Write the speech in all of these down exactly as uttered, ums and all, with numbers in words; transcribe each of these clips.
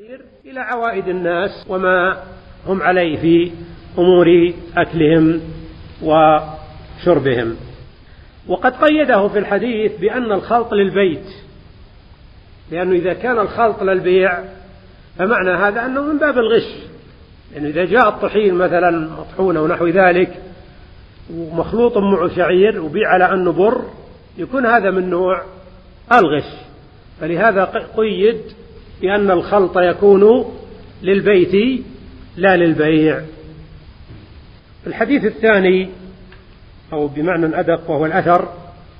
إلى عوائد الناس وما هم عليه في أمور أكلهم وشربهم. وقد قيده في الحديث بأن الخلط للبيت، لأنه إذا كان الخلط للبيع فمعنى هذا أنه من باب الغش، لأنه إذا جاء الطحين مثلا مطحونة ونحو ذلك ومخلوط مع شعير وبيع على أنه بر يكون هذا من نوع الغش، فلهذا قيد بأن الخلط يكون للبيت لا للبيع. الحديث الثاني أو بمعنى أدق وهو الأثر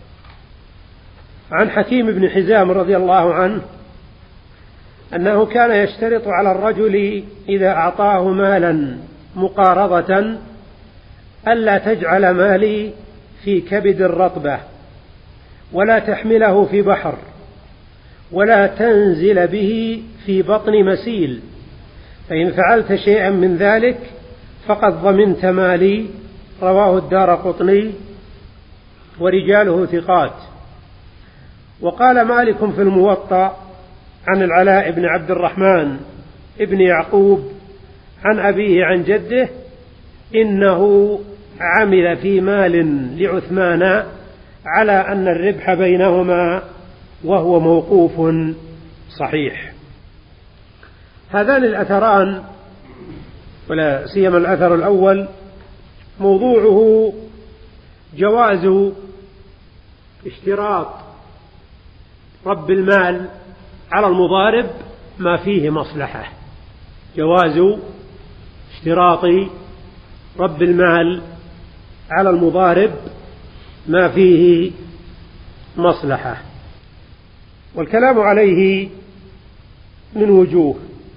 عن حكيم بن حزام رضي الله عنه أنه كان يشترط على الرجل إذا أعطاه مالا مقارضة ألا تجعل مالي في كبد الرطبة ولا تحمله في بحر ولا تنزل به في بطن مسيل، فإن فعلت شيئا من ذلك فقد ضمنت مالي. رواه الدارقطني ورجاله ثقات. وقال مالك في الموطأ عن العلاء بن عبد الرحمن ابن يعقوب عن أبيه عن جده إنه عمل في مال لعثمان على أن الربح بينهما، وهو موقوف صحيح. هذان الأثران ولا سيما الأثر الأول موضوعه جواز اشتراط رب المال على المضارب ما فيه مصلحة، جواز اشتراط رب المال على المضارب ما فيه مصلحة. والكلام عليه من وجوه.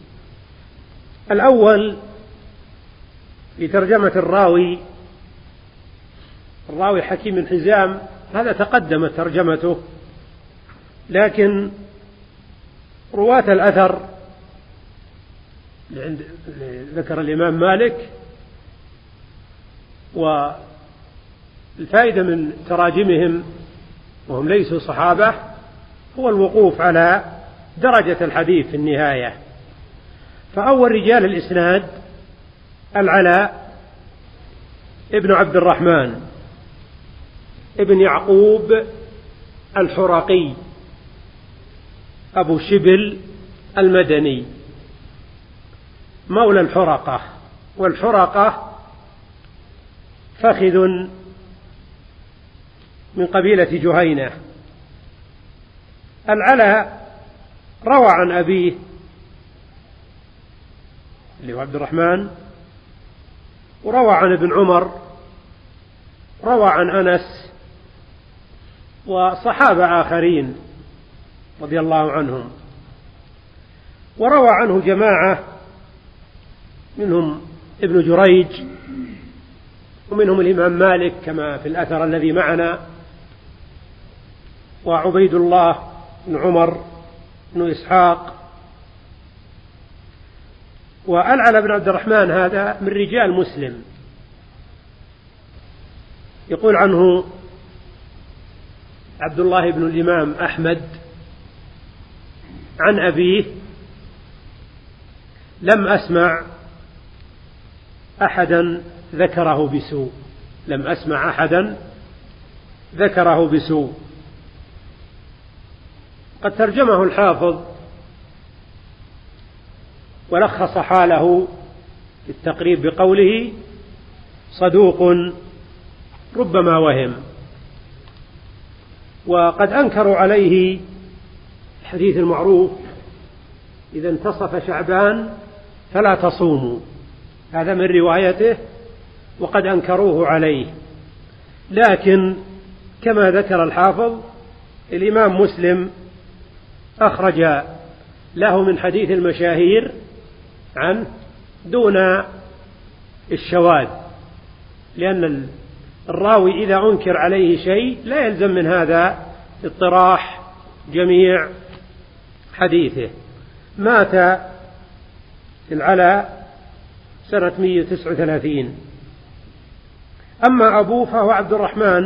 الأول في ترجمة الراوي، الراوي حكيم بن حزام هذا تقدمت ترجمته، لكن رواة الأثر ذكر الإمام مالك، والفائدة من تراجمهم وهم ليسوا صحابة هو الوقوف على درجة الحديث في النهاية. فأول رجال الإسناد العلاء ابن عبد الرحمن ابن يعقوب الحرقي أبو شبل المدني مولى الحرقة، والحرقة فخذ من قبيلة جهينة. العلاء روى عن أبيه اللي هو عبد الرحمن، وروى عن ابن عمر، روى عن أنس وصحابة آخرين رضي الله عنهم، وروى عنه جماعة منهم ابن جريج ومنهم الإمام مالك كما في الأثر الذي معنا، وعبيد الله بن عمر بن إسحاق. والعلاء بن عبد الرحمن هذا من رجال مسلم، يقول عنه عبد الله بن الإمام أحمد عن أبيه: لم أسمع أحدا ذكره بسوء، لم أسمع أحدا ذكره بسوء. قد ترجمه الحافظ ولخص حاله في التقريب بقوله: صدوق ربما وهم. وقد أنكروا عليه الحديث المعروف: إذا انتصف شعبان فلا تصوموا، هذا من روايته، وقد أنكروه عليه. لكن كما ذكر الحافظ الإمام مسلم أخرج له من حديث المشاهير عنه دون الشواذ، لأن الراوي إذا أنكر عليه شيء لا يلزم من هذا اطراح جميع حديثه. مات العلاء سنة مئة وتسعة وثلاثين. أما أبوه فهو عبد الرحمن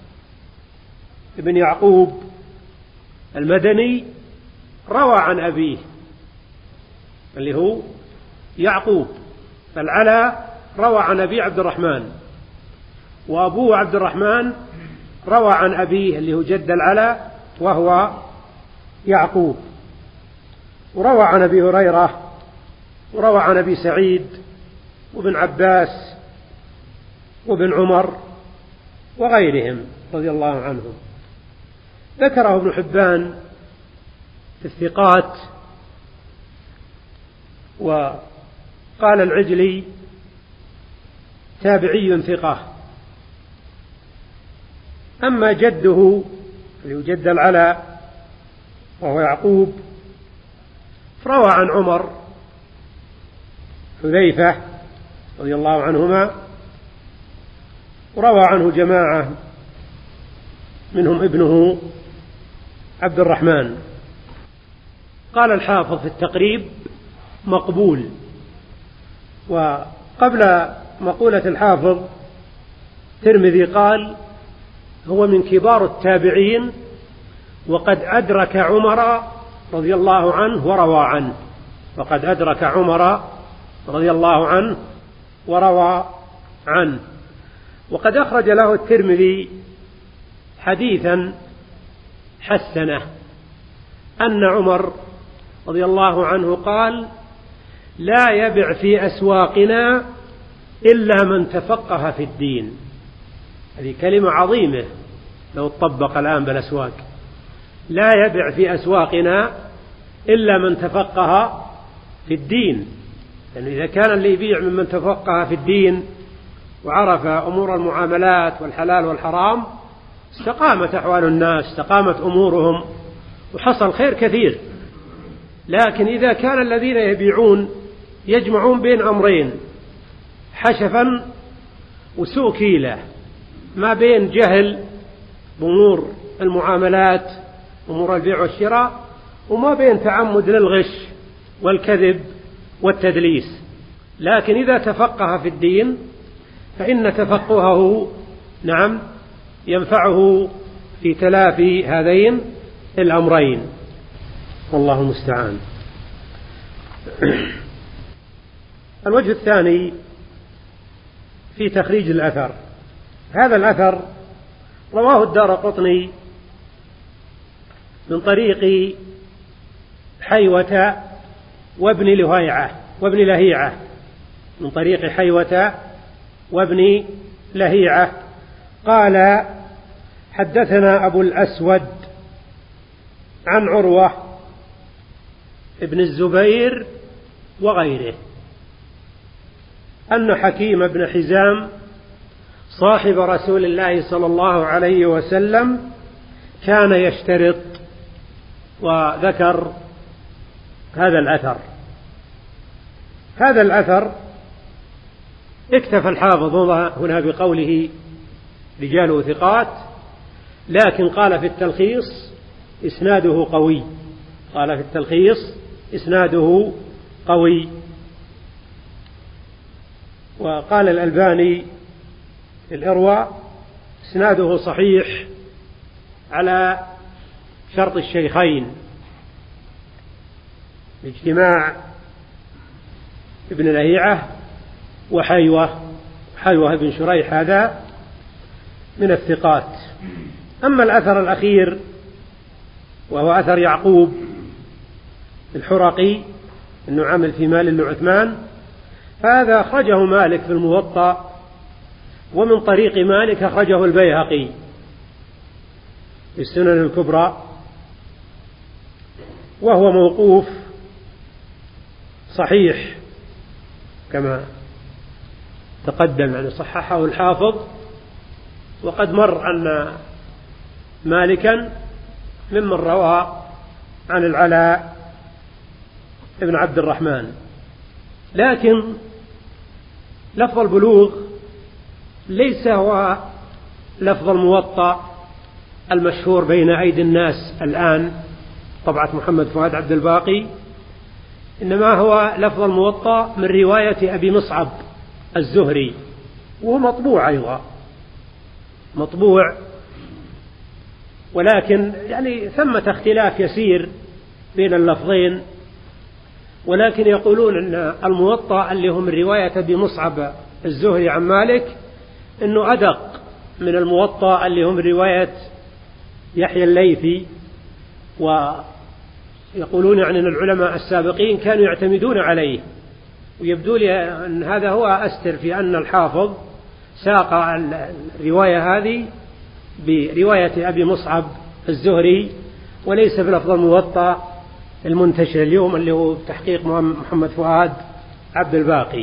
بن يعقوب المدني، روى عن أبيه اللي هو يعقوب. فالعلا روى عن أبي عبد الرحمن، وأبوه عبد الرحمن روى عن أبيه اللي هو جد العلا وهو يعقوب. وروى عن أبي هريرة، وروى عن أبي سعيد وابن عباس وابن عمر وغيرهم رضي الله عنهم. ذكره ابن حبان في الثقات، وقال العجلي تابعي ثقة. أما جده اللي هو جد العلا وهو يعقوب فروى عن عمر حذيفة رضي الله عنهما، وروى عنه جماعة منهم ابنه عبد الرحمن. قال الحافظ في التقريب مقبول. وقبل مقولة الحافظ الترمذي قال هو من كبار التابعين وقد أدرك عمر رضي الله عنه وروى عنه، وقد أدرك عمر رضي الله عنه وروى عنه. وقد أخرج له الترمذي حديثا حسنه أن عمر رضي الله عنه قال لا يبع في أسواقنا إلا من تفقه في الدين. هذه كلمة عظيمة لو تطبق الآن بالأسواق. لا يبع في أسواقنا إلا من تفقه في الدين، لأن يعني إذا كان اللي يبيع ممن تفقه في الدين وعرف أمور المعاملات والحلال والحرام استقامت أحوال الناس، استقامت أمورهم وحصل خير كثير. لكن إذا كان الذين يبيعون يجمعون بين أمرين حشفا وسوء كيلة، ما بين جهل بأمور المعاملات أمور البيع والشراء، وما بين تعمد للغش والكذب والتدليس. لكن إذا تفقه في الدين فإن تفقهه نعم ينفعه في تلافي هذين الأمرين، والله المستعان. الوجه الثاني في تخريج الأثر. هذا الأثر رواه الدارقطني من طريق حيوة وابن لهيعة وابن لهيعة من طريق حيوة وابن لهيعة قال حدثنا أبو الأسود عن عروة ابن الزبير وغيره أن حكيم بن حزام صاحب رسول الله صلى الله عليه وسلم كان يشترط، وذكر هذا الأثر. هذا الأثر اكتفى الحافظ هنا بقوله رجاله ثقات، لكن قال في التلخيص إسناده قوي، قال في التلخيص إسناده قوي. وقال الألباني في الإرواء إسناده صحيح على شرط الشيخين باجتماع ابن لهيعة وحيوة حيوة بن شريح هذا من الثقات. أما الأثر الأخير وهو أثر يعقوب الحرقي أنه عمل في مال بن عثمان، فهذا أخرجه مالك في الموطأ، ومن طريق مالك أخرجه البيهقي في السنن الكبرى، وهو موقوف صحيح كما تقدم، يعني صححه الحافظ. وقد مر أن مالكا ممن روى عن العلاء ابن عبد الرحمن، لكن لفظ البلوغ ليس هو لفظ الموطأ المشهور بين أيدي الناس الآن طبعة محمد فؤاد عبد الباقي، إنما هو لفظ الموطأ من رواية أبي مصعب الزهري، وهو مطبوع أيضا مطبوع، ولكن يعني ثمة اختلاف يسير بين اللفظين. ولكن يقولون أن الموطأ اللي هم رواية أبي مصعب الزهري عن مالك أنه أدق من الموطأ اللي هم رواية يحيى الليثي. ويقولون يعني أن العلماء السابقين كانوا يعتمدون عليه، ويبدو لي أن هذا هو أستر في أن الحافظ ساق الرواية هذه برواية أبي مصعب الزهري وليس بلفظ الموطأ المنتشر اليوم اللي هو تحقيق محمد فؤاد عبد الباقي.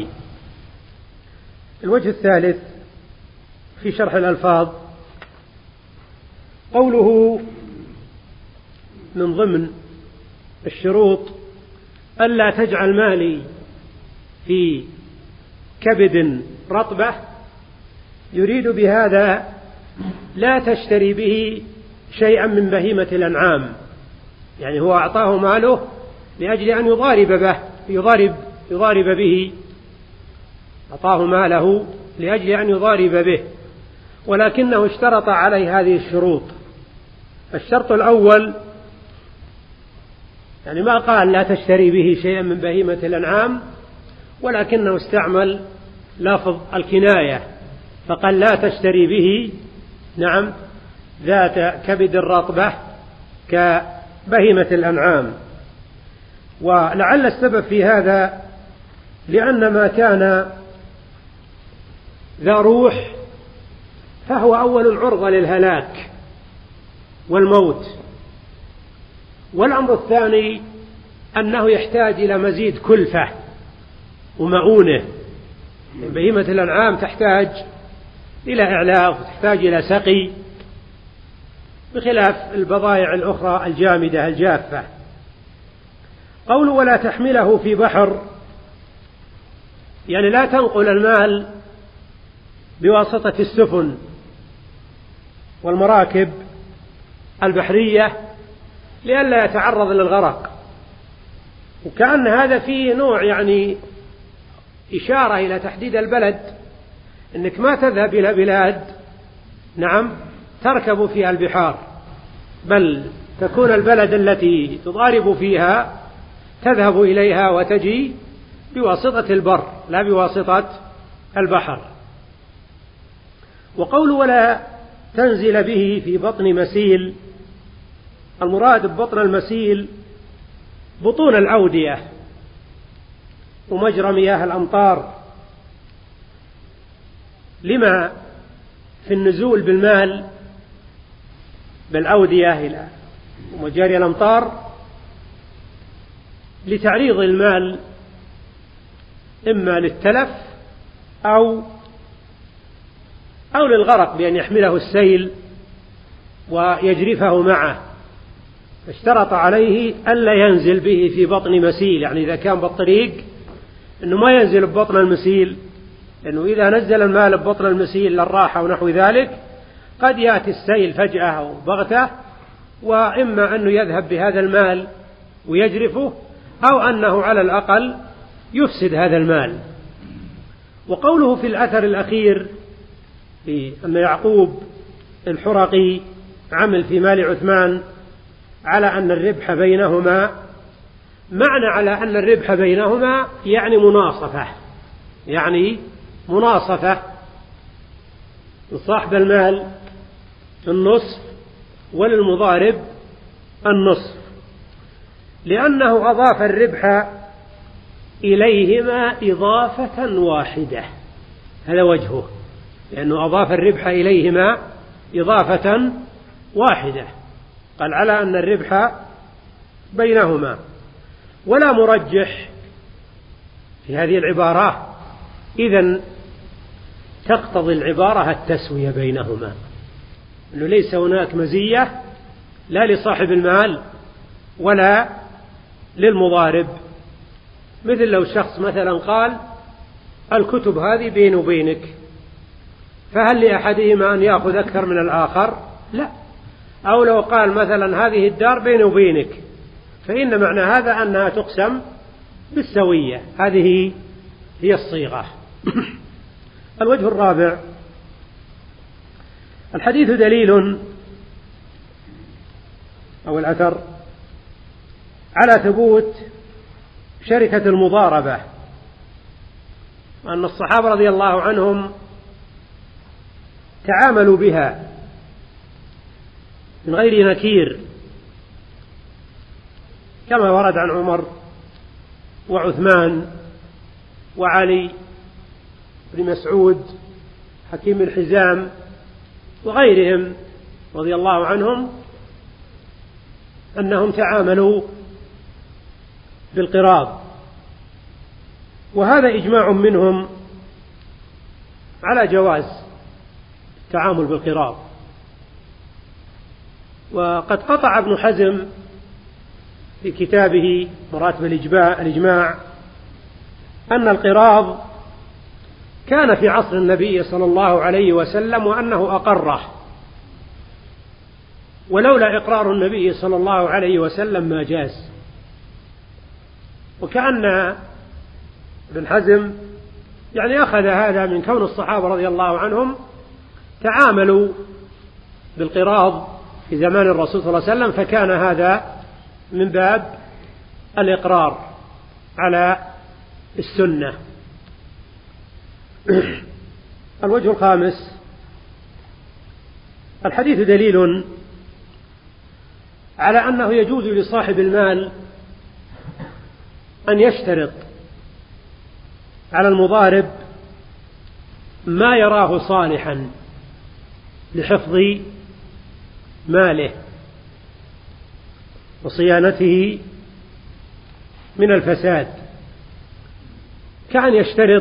الوجه الثالث في شرح الألفاظ قوله من ضمن الشروط ألا تجعل مالي في كبد رطبة، يريد بهذا لا تشتري به شيئا من بهيمة الأنعام، يعني هو أعطاه ماله لأجل أن يضارب به يضارب يضارب به أعطاه ماله لأجل أن يضارب به، ولكنه اشترط عليه هذه الشروط. الشرط الأول يعني ما قال لا تشتري به شيئا من بهيمة الأنعام، ولكنه استعمل لفظ الكناية فقال لا تشتري به نعم ذات كبد الرطبة كبهيمة الأنعام. ولعل السبب في هذا لأن ما كان ذا روح فهو أول العرضة للهلاك والموت، والأمر الثاني أنه يحتاج إلى مزيد كلفة ومعونة. بهيمة الأنعام تحتاج إلى إعلاف وتحتاج إلى سقي بخلاف البضائع الأخرى الجامدة الجافة. قول ولا تحمله في بحر يعني لا تنقل المال بواسطة السفن والمراكب البحرية لئلا يتعرض للغرق، وكأن هذا فيه نوع يعني إشارة إلى تحديد البلد، إنك ما تذهب إلى بلاد نعم تركب فيها البحار، بل تكون البلد التي تضارب فيها تذهب إليها وتجي بواسطة البر لا بواسطة البحر. وقول ولا تنزل به في بطن مسيل، المراد ببطن المسيل بطون الأودية ومجرى مياه الأمطار، لما في النزول بالمال بالأودية إلى مجاري الأمطار لتعريض المال إما للتلف أو أو للغرق بأن يحمله السيل ويجرفه معه، فاشترط عليه ألا ينزل به في بطن مسيل، يعني إذا كان بالطريق أنه ما ينزل ببطن المسيل، لأنه إذا نزل المال ببطن المسيل للراحة ونحو ذلك قد يأتي السيل فجأة أو بغتة، وإما أنه يذهب بهذا المال ويجرفه أو أنه على الأقل يفسد هذا المال. وقوله في الأثر الأخير في أن يعقوب الحرقي عمل في مال عثمان على أن الربح بينهما، معنى على أن الربح بينهما يعني مناصفة، يعني مناصفة لصاحب المال النصف وللمضارب النصف، لأنه أضاف الربح إليهما إضافة واحدة، هذا وجهه، لأنه أضاف الربح إليهما إضافة واحدة، قال على أن الربح بينهما. ولا مرجح في هذه العبارة، إذن تقتضي العبارة التسوية بينهما، أنه ليس هناك مزية لا لصاحب المال ولا للمضارب. مثل لو شخص مثلا قال الكتب هذه بيني وبينك، فهل لأحدهما أن يأخذ أكثر من الآخر؟ لا. أو لو قال مثلا هذه الدار بيني وبينك، فإن معنى هذا أنها تقسم بالسوية، هذه هي الصيغة. الوجه الرابع، الحديث دليل أو الأثر على ثبوت شركة المضاربة، وأن الصحابة رضي الله عنهم تعاملوا بها من غير نكير، كما ورد عن عمر وعثمان وعلي بن مسعود حكيم بن حزام وغيرهم رضي الله عنهم أنهم تعاملوا بالقراض، وهذا إجماع منهم على جواز التعامل بالقراض. وقد قطع ابن حزم في كتابه مراتب الإجماع أن القراض كان في عصر النبي صلى الله عليه وسلم وأنه أقره، ولولا إقرار النبي صلى الله عليه وسلم ما جاز. وكأن ابن حزم يعني أخذ هذا من كون الصحابة رضي الله عنهم تعاملوا بالقراض في زمان الرسول صلى الله عليه وسلم، فكان هذا من باب الإقرار على السنة. الوجه الخامس: الحديث دليل على أنه يجوز لصاحب المال أن يشترط على المضارب ما يراه صالحا لحفظ ماله وصيانته من الفساد، كأن يشترط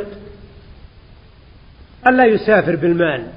ألا يسافر بالمال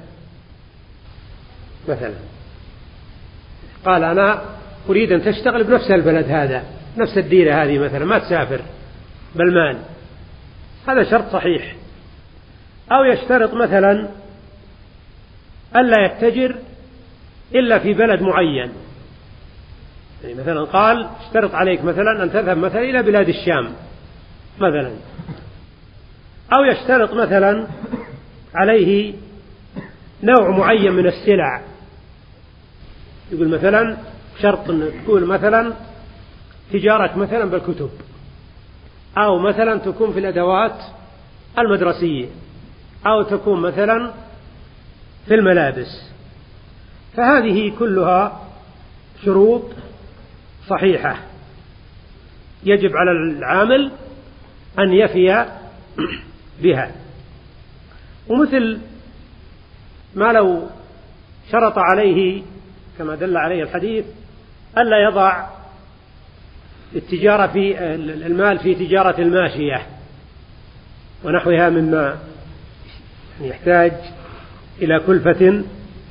مثلا، قال أنا أريد أن تشتغل بنفس البلد هذا، نفس الديرة هذه مثلا، ما تسافر بالمال، هذا شرط صحيح. أو يشترط مثلا ألا يتجر إلا في بلد معين، يعني مثلا قال اشترط عليك مثلا أن تذهب مثلا إلى بلاد الشام مثلا. أو يشترط مثلا عليه نوع معين من السلع، يقول مثلا شرط أن تكون مثلا تجارة مثلا بالكتب، أو مثلا تكون في الأدوات المدرسية، أو تكون مثلا في الملابس، فهذه كلها شروط صحيحة يجب على العامل أن يفي بها. ومثل ما لو شرط عليه كما دل عليه الحديث ألا يضع التجارة في المال في تجارة الماشية ونحوها مما يحتاج إلى كلفة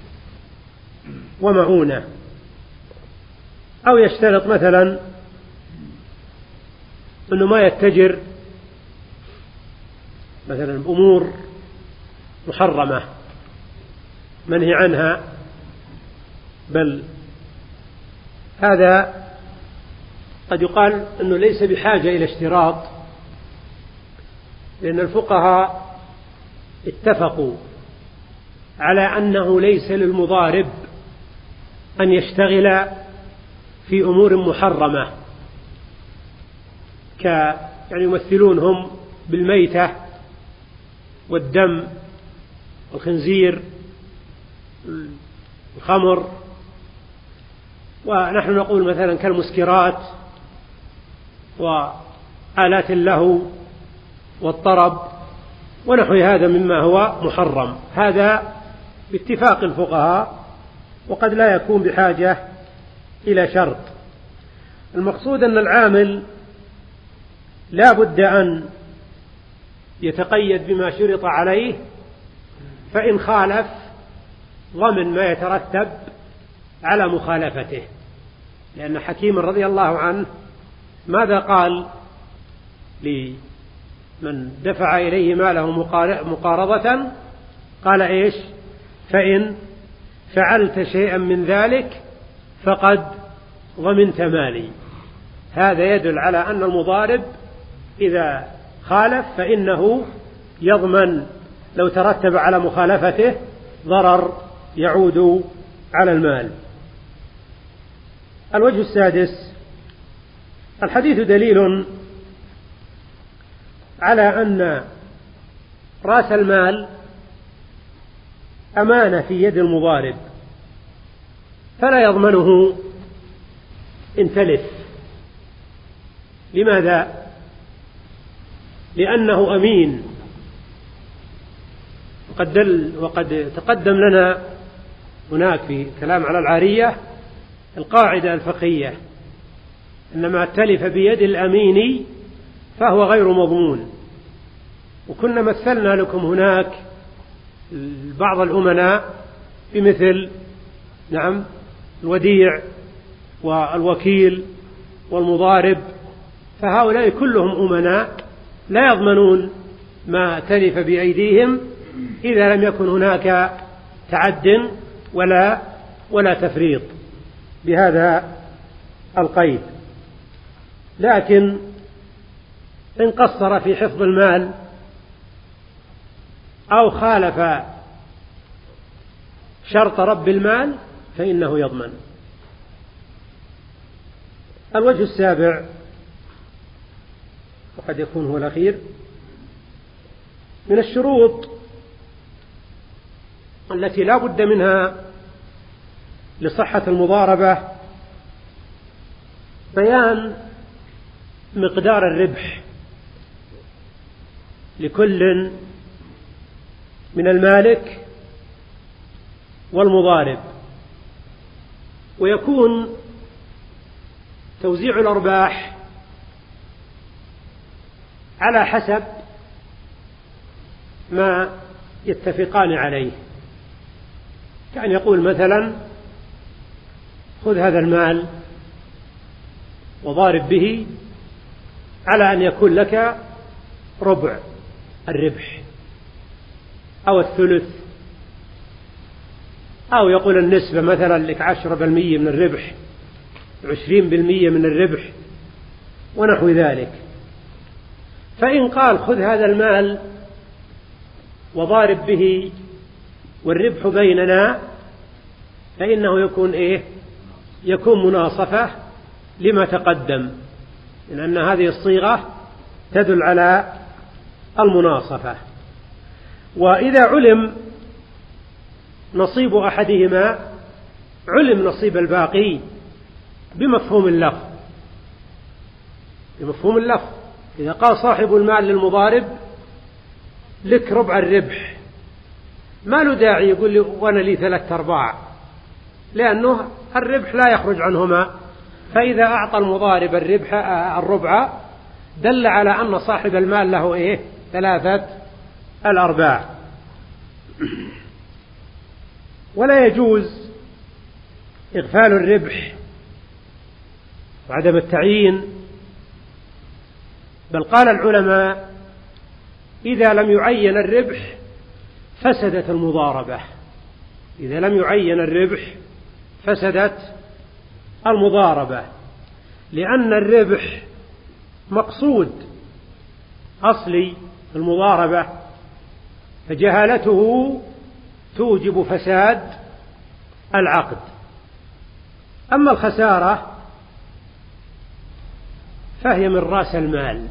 ومعونة. أو يشترط مثلا أنه ما يتجر مثلا بأمور محرمة منهي عنها، بل هذا قد يقال أنه ليس بحاجة إلى اشتراط، لأن الفقهاء اتفقوا على أنه ليس للمضارب أن يشتغل في أمور محرمة، ك يعني يمثلون هم بالميتة والدم والخنزير الخمر، ونحن نقول مثلا كالمسكرات وآلات اللهو والطرب ونحو هذا مما هو محرم، هذا باتفاق الفقهاء، وقد لا يكون بحاجة إلى شرط. المقصود أن العامل لا بد أن يتقيد بما شرط عليه، فإن خالف ضمن ما يترتب على مخالفته، لأن حكيم رضي الله عنه ماذا قال لمن دفع إليه ماله مقارضة؟ قال إيش؟ فإن فعلت شيئا من ذلك فقد ضمنت مالي. هذا يدل على أن المضارب إذا خالف فإنه يضمن لو ترتب على مخالفته ضرر يعود على المال. الوجه السادس: الحديث دليل على أن رأس المال أمانة في يد المضارب فلا يضمنه إن تلف. لماذا؟ لأنه أمين. وقد, دل وقد تقدم لنا هناك في كلام على العارية القاعدة الفقهية أن ما تلف بيد الأمين فهو غير مضمون. وكنا مثلنا لكم هناك بعض الأمناء بمثل نعم الوديع والوكيل والمضارب، فهؤلاء كلهم أمناء لا يضمنون ما تلف بأيديهم إذا لم يكن هناك تعد ولا ولا تفريط بهذا القيد. لكن إن قصر في حفظ المال أو خالف شرط رب المال فإنه يضمن. الوجه السابع وقد يكون هو الأخير من الشروط التي لا بد منها لصحة المضاربة بيان مقدار الربح لكل من المالك والمضارب، ويكون توزيع الأرباح على حسب ما يتفقان عليه. كان يقول مثلا خذ هذا المال وضارب به على أن يكون لك ربع الربح أو الثلث، أو يقول النسبة مثلا لك عشرة بالمية من الربح، عشرين بالمية من الربح ونحو ذلك. فإن قال خذ هذا المال وضارب به والربح بيننا فإنه يكون إيه؟ يكون مناصفة لما تقدم، لأن هذه الصيغة تدل على المناصفة. وإذا علم نصيب أحدهما علم نصيب الباقي بمفهوم اللفظ. بمفهوم اللفظ إذا قال صاحب المال للمضارب لك ربع الربح ما له داعي يقول لي وأنا لي ثلاثة أرباع، لأنه الربح لا يخرج عنهما. فإذا أعطى المضارب الربح الربع دل على أن صاحب المال له إيه؟ ثلاثة الأرباع. ولا يجوز إغفال الربح وعدم التعيين، بل قال العلماء إذا لم يعين الربح فسدت المضاربة. إذا لم يعين الربح فسدت المضاربة، لأن الربح مقصود أصلي في المضاربة، فجهالته توجب فساد العقد. أما الخسارة فهي من رأس المال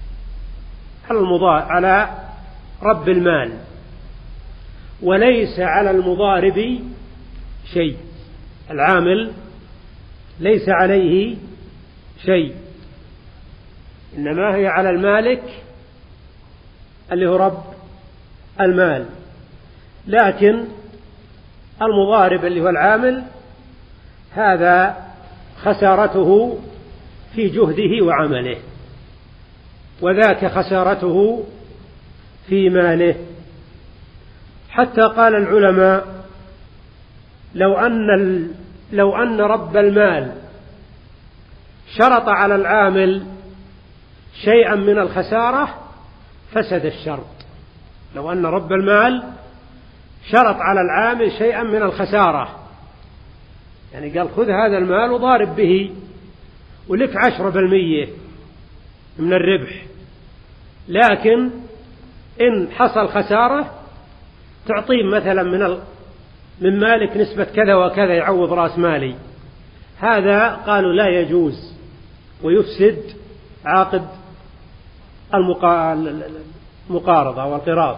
على رب المال، وليس على المضارب شيء. العامل ليس عليه شيء، إنما هي على المالك اللي هو رب المال. لكن المضارب اللي هو العامل هذا خسارته في جهده وعمله، وذاك خسارته في ماله. حتى قال العلماء لو أن لو أن رب المال شرط على العامل شيئا من الخسارة فسد الشرط. لو أن رب المال شرط على العامل شيئا من الخسارة، يعني قال خذ هذا المال وضارب به ولك عشرة بالمية من الربح، لكن إن حصل خسارة تعطيه مثلا من من مالك نسبة كذا وكذا يعوض رأس مالي، هذا قالوا لا يجوز ويفسد عقد المقارضة والقراض.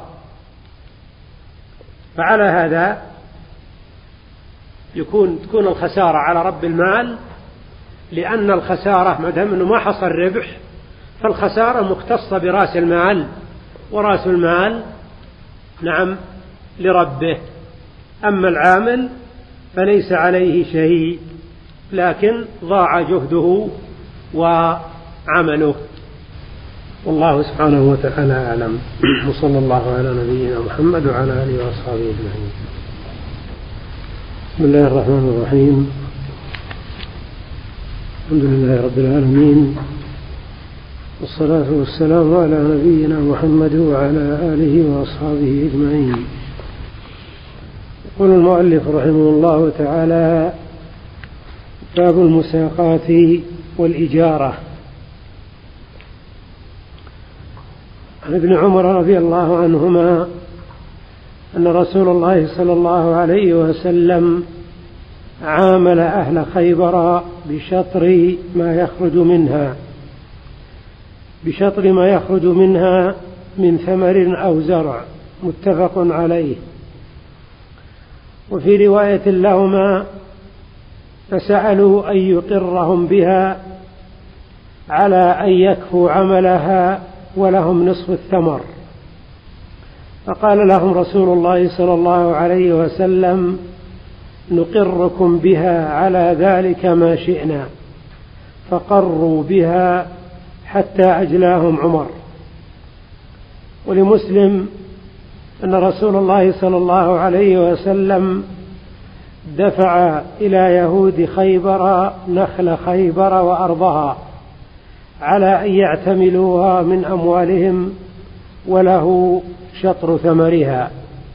فعلى هذا يكون تكون الخسارة على رب المال، لأن الخسارة ما دام أنه ما حصل ربح فالخسارة مختصة برأس المال، ورأس المال نعم لربه. أما العامل فليس عليه شيء، لكن ضاع جهده وعمله. والله سبحانه وتعالى أعلم. وصلى الله على نبينا محمد وعلى آله وأصحابه أجمعين. بسم الله الرحمن الرحيم. الحمد لله رب العالمين، والصلاة والسلام على نبينا محمد وعلى آله وأصحابه أجمعين. يقول المؤلف رحمه الله تعالى: باب المساقات والإجارة. عن ابن عمر رضي الله عنهما أن رسول الله صلى الله عليه وسلم عامل أهل خيبر بشطر ما يخرج منها بشطر ما يخرج منها من ثمر أو زرع، متفق عليه. وفي رواية لهما: فسألوا أن يقرهم بها على أن يكفوا عملها ولهم نصف الثمر، فقال لهم رسول الله صلى الله عليه وسلم: نقركم بها على ذلك ما شئنا، فقروا بها حتى أجلاهم عمر. ولمسلم أن رسول الله صلى الله عليه وسلم دفع إلى يهود خيبر نخل خيبر وأرضها على أن يعتملوها من أموالهم، وله شطر ثمرها.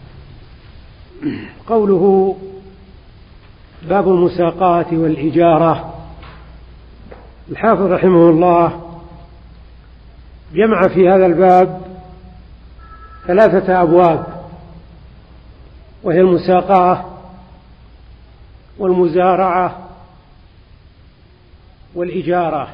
قوله باب المساقات والإجارة، الحافظ رحمه الله جمع في هذا الباب ثلاثة أبواب، وهي المساقاة والمزارعة والإجارة.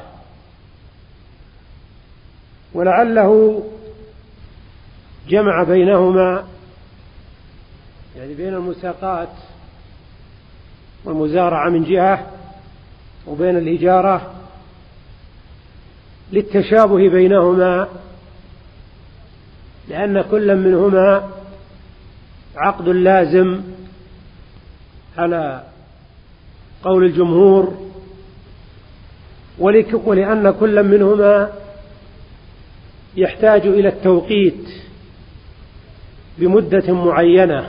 ولعله جمع بينهما، يعني بين المساقات والمزارعة من جهة، وبين الإجارة للتشابه بينهما، لأن كل منهما عقد لازم على قول الجمهور، ولأن كل منهما يحتاج إلى التوقيت بمدة معينة.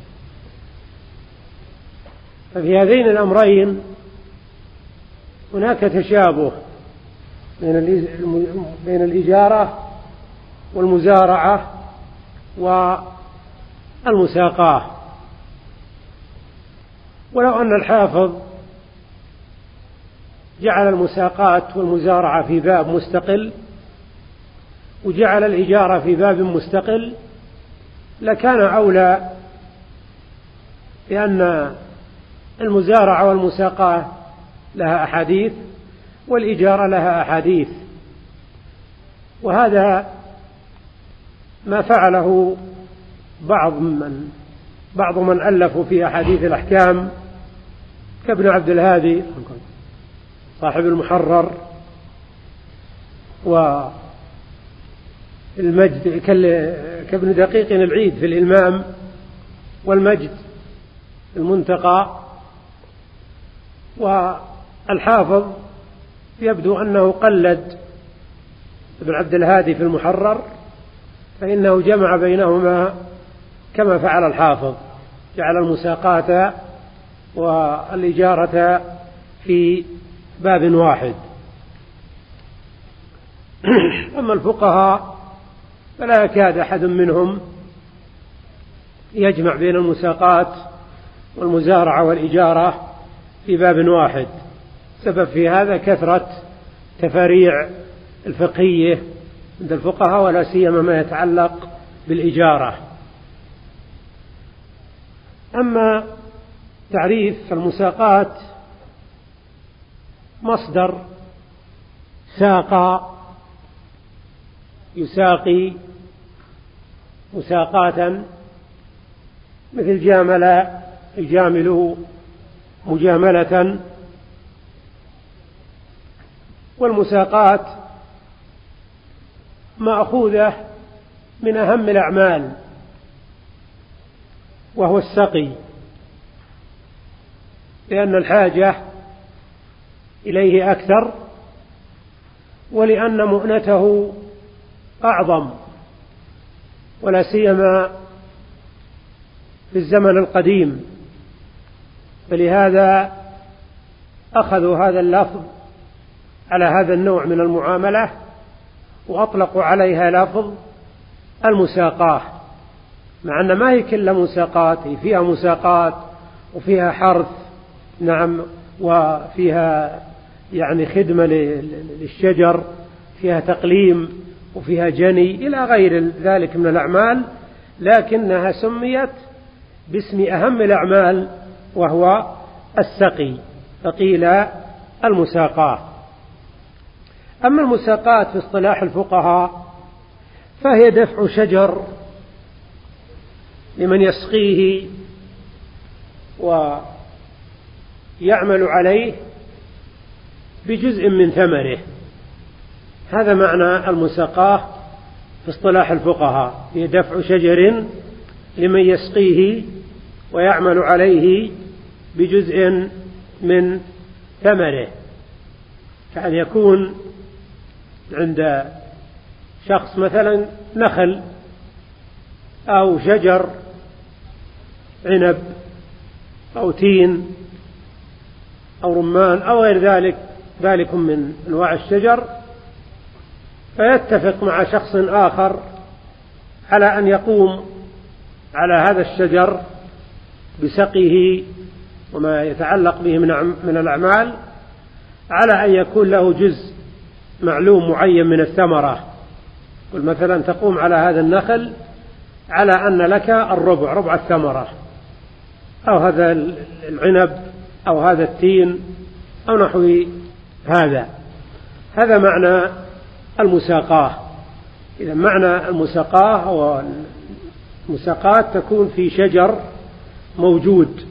ففي هذين الأمرين هناك تشابه بين الإجارة والمزارعة والمساقاة. ولو أن الحافظ جعل المساقات والمزارعة في باب مستقل وجعل الإجارة في باب مستقل لكان أولى، لأن المزارعة والمساقاة لها أحاديث والإجارة لها أحاديث. وهذا ما فعله بعض من بعض من ألفوا في أحاديث الأحكام كابن عبد الهادي صاحب المحرر، والمجد كابن دقيق العيد في الإلمام، والمجد المنتقى. والحافظ يبدو أنه قلد ابن عبد الهادي في المحرر، فإنه جمع بينهما كما فعل الحافظ، جعل المساقات والإجارة في باب واحد. أما الفقهاء فلا يكاد أحد منهم يجمع بين المساقات والمزارعة والإجارة في باب واحد. سبب في هذا كثرة تفاريع الفقهية عند الفقهاء، ولا سيما ما يتعلق بالإجارة. أما تعريف المساقات: مصدر ساق يساقي مساقاة مثل جامل يجامله مجاملة. والمساقات مأخوذة من أهم الأعمال وهو السقي، لأن الحاجة إليه أكثر ولأن مؤنته أعظم، ولا سيما في الزمن القديم، فلهذا أخذوا هذا اللفظ على هذا النوع من المعاملة وأطلقوا عليها لفظ المساقاة، مع أن ما هي كل مساقات، فيها مساقات وفيها حرث نعم، وفيها يعني خدمة للشجر، فيها تقليم وفيها جني إلى غير ذلك من الأعمال، لكنها سميت باسم أهم الأعمال وهو السقي، فقيل المساقاة. أما المساقات في اصطلاح الفقهاء فهي دفع شجر لمن يسقيه ويعمل عليه بجزء من ثمره، هذا معنى المساقاة في اصطلاح الفقهاء، هي دفع شجر لمن يسقيه ويعمل عليه بجزء من ثمره، كأن يكون عند شخص مثلا نخل أو شجر عنب أو تين أو رمان أو غير ذلك ذلك من أنواع الشجر، فيتفق مع شخص آخر على أن يقوم على هذا الشجر بسقيه وما يتعلق به من الأعمال، على أن يكون له جزء معلوم معين من الثمرة. قل مثلا تقوم على هذا النخل على أن لك الربع ربع الثمرة، أو هذا العنب أو هذا التين أو نحو هذا، هذا معنى المساقاة. إذا معنى المساقاة هو المساقات تكون في شجر موجود.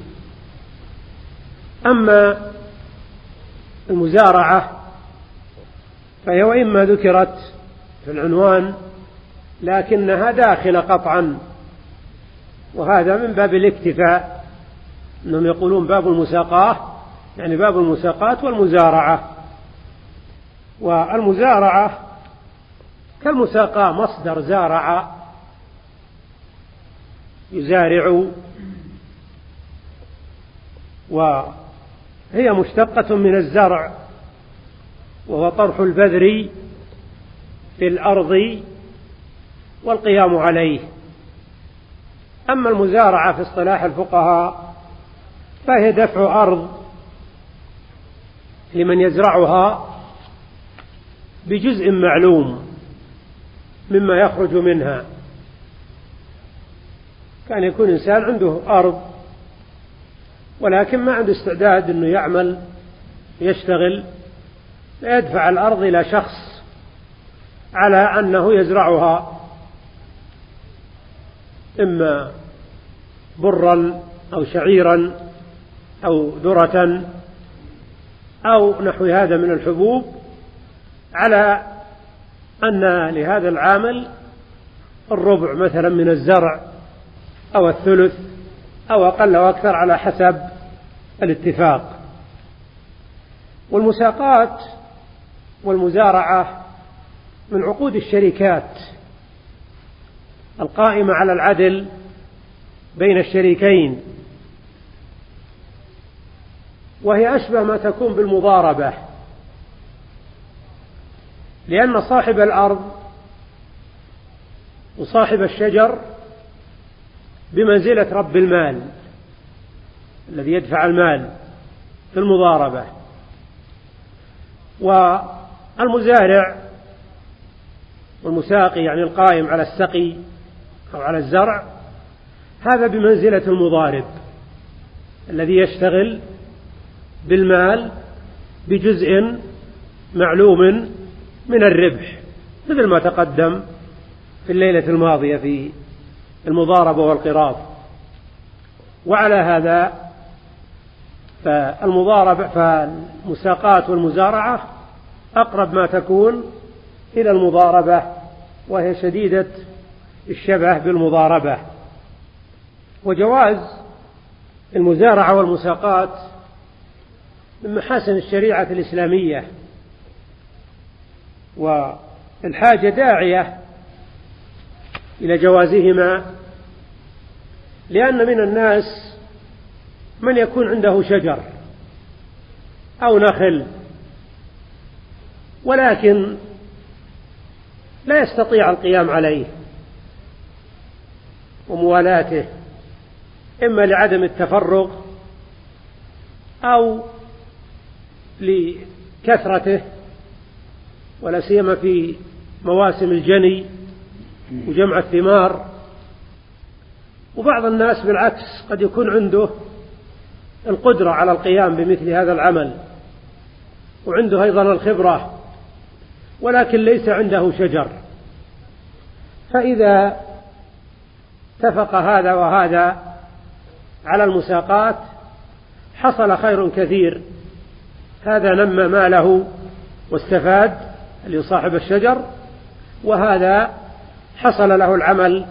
أما المزارعة فهي وإما ذكرت في العنوان لكنها داخلة قطعا، وهذا من باب الاكتفاء، أنهم يقولون باب المساقاة يعني باب المساقات والمزارعة. والمزارعة كالمساقاة مصدر زارع يزارع، وهي مشتقة من الزرع وهو طرح البذر في الأرض والقيام عليه. أما المزارعة في اصطلاح الفقهاء فهي دفع أرض لمن يزرعها بجزء معلوم مما يخرج منها. كان يكون إنسان عنده أرض ولكن ما عنده استعداد أنه يعمل يشتغل، فيدفع الأرض إلى شخص على أنه يزرعها، إما برا أو شعيرا أو ذرة أو نحو هذا من الحبوب، على أن لهذا العامل الربع مثلا من الزرع أو الثلث أو أقل وأكثر على حسب الاتفاق. والمساقات والمزارعة من عقود الشركات القائمة على العدل بين الشريكين، وهي أشبه ما تكون بالمضاربة، لأن صاحب الأرض وصاحب الشجر بمنزلة رب المال الذي يدفع المال في المضاربة، والمزارع والمساقي يعني القائم على السقي أو على الزرع هذا بمنزلة المضارب الذي يشتغل بالمال بجزء معلوم من الربح، مثل ما تقدم في الليلة الماضية في المضاربة والقراض. وعلى هذا فالمضاربة فالمساقات والمزارعة أقرب ما تكون إلى المضاربة، وهي شديدة الشبه بالمضاربة. وجواز المزارعة والمساقات من محاسن الشريعة الإسلامية، والحاجة داعية إلى جوازهما، لأن من الناس من يكون عنده شجر أو نخل ولكن لا يستطيع القيام عليه وموالاته، إما لعدم التفرغ أو لكثرته، ولا سيما في مواسم الجني وجمع الثمار. وبعض الناس بالعكس قد يكون عنده القدرة على القيام بمثل هذا العمل وعنده أيضا الخبرة، ولكن ليس عنده شجر. فإذا اتفق هذا وهذا على المساقات حصل خير كثير، هذا نمى ماله واستفاد اللي صاحب الشجر، وهذا حصل له العمل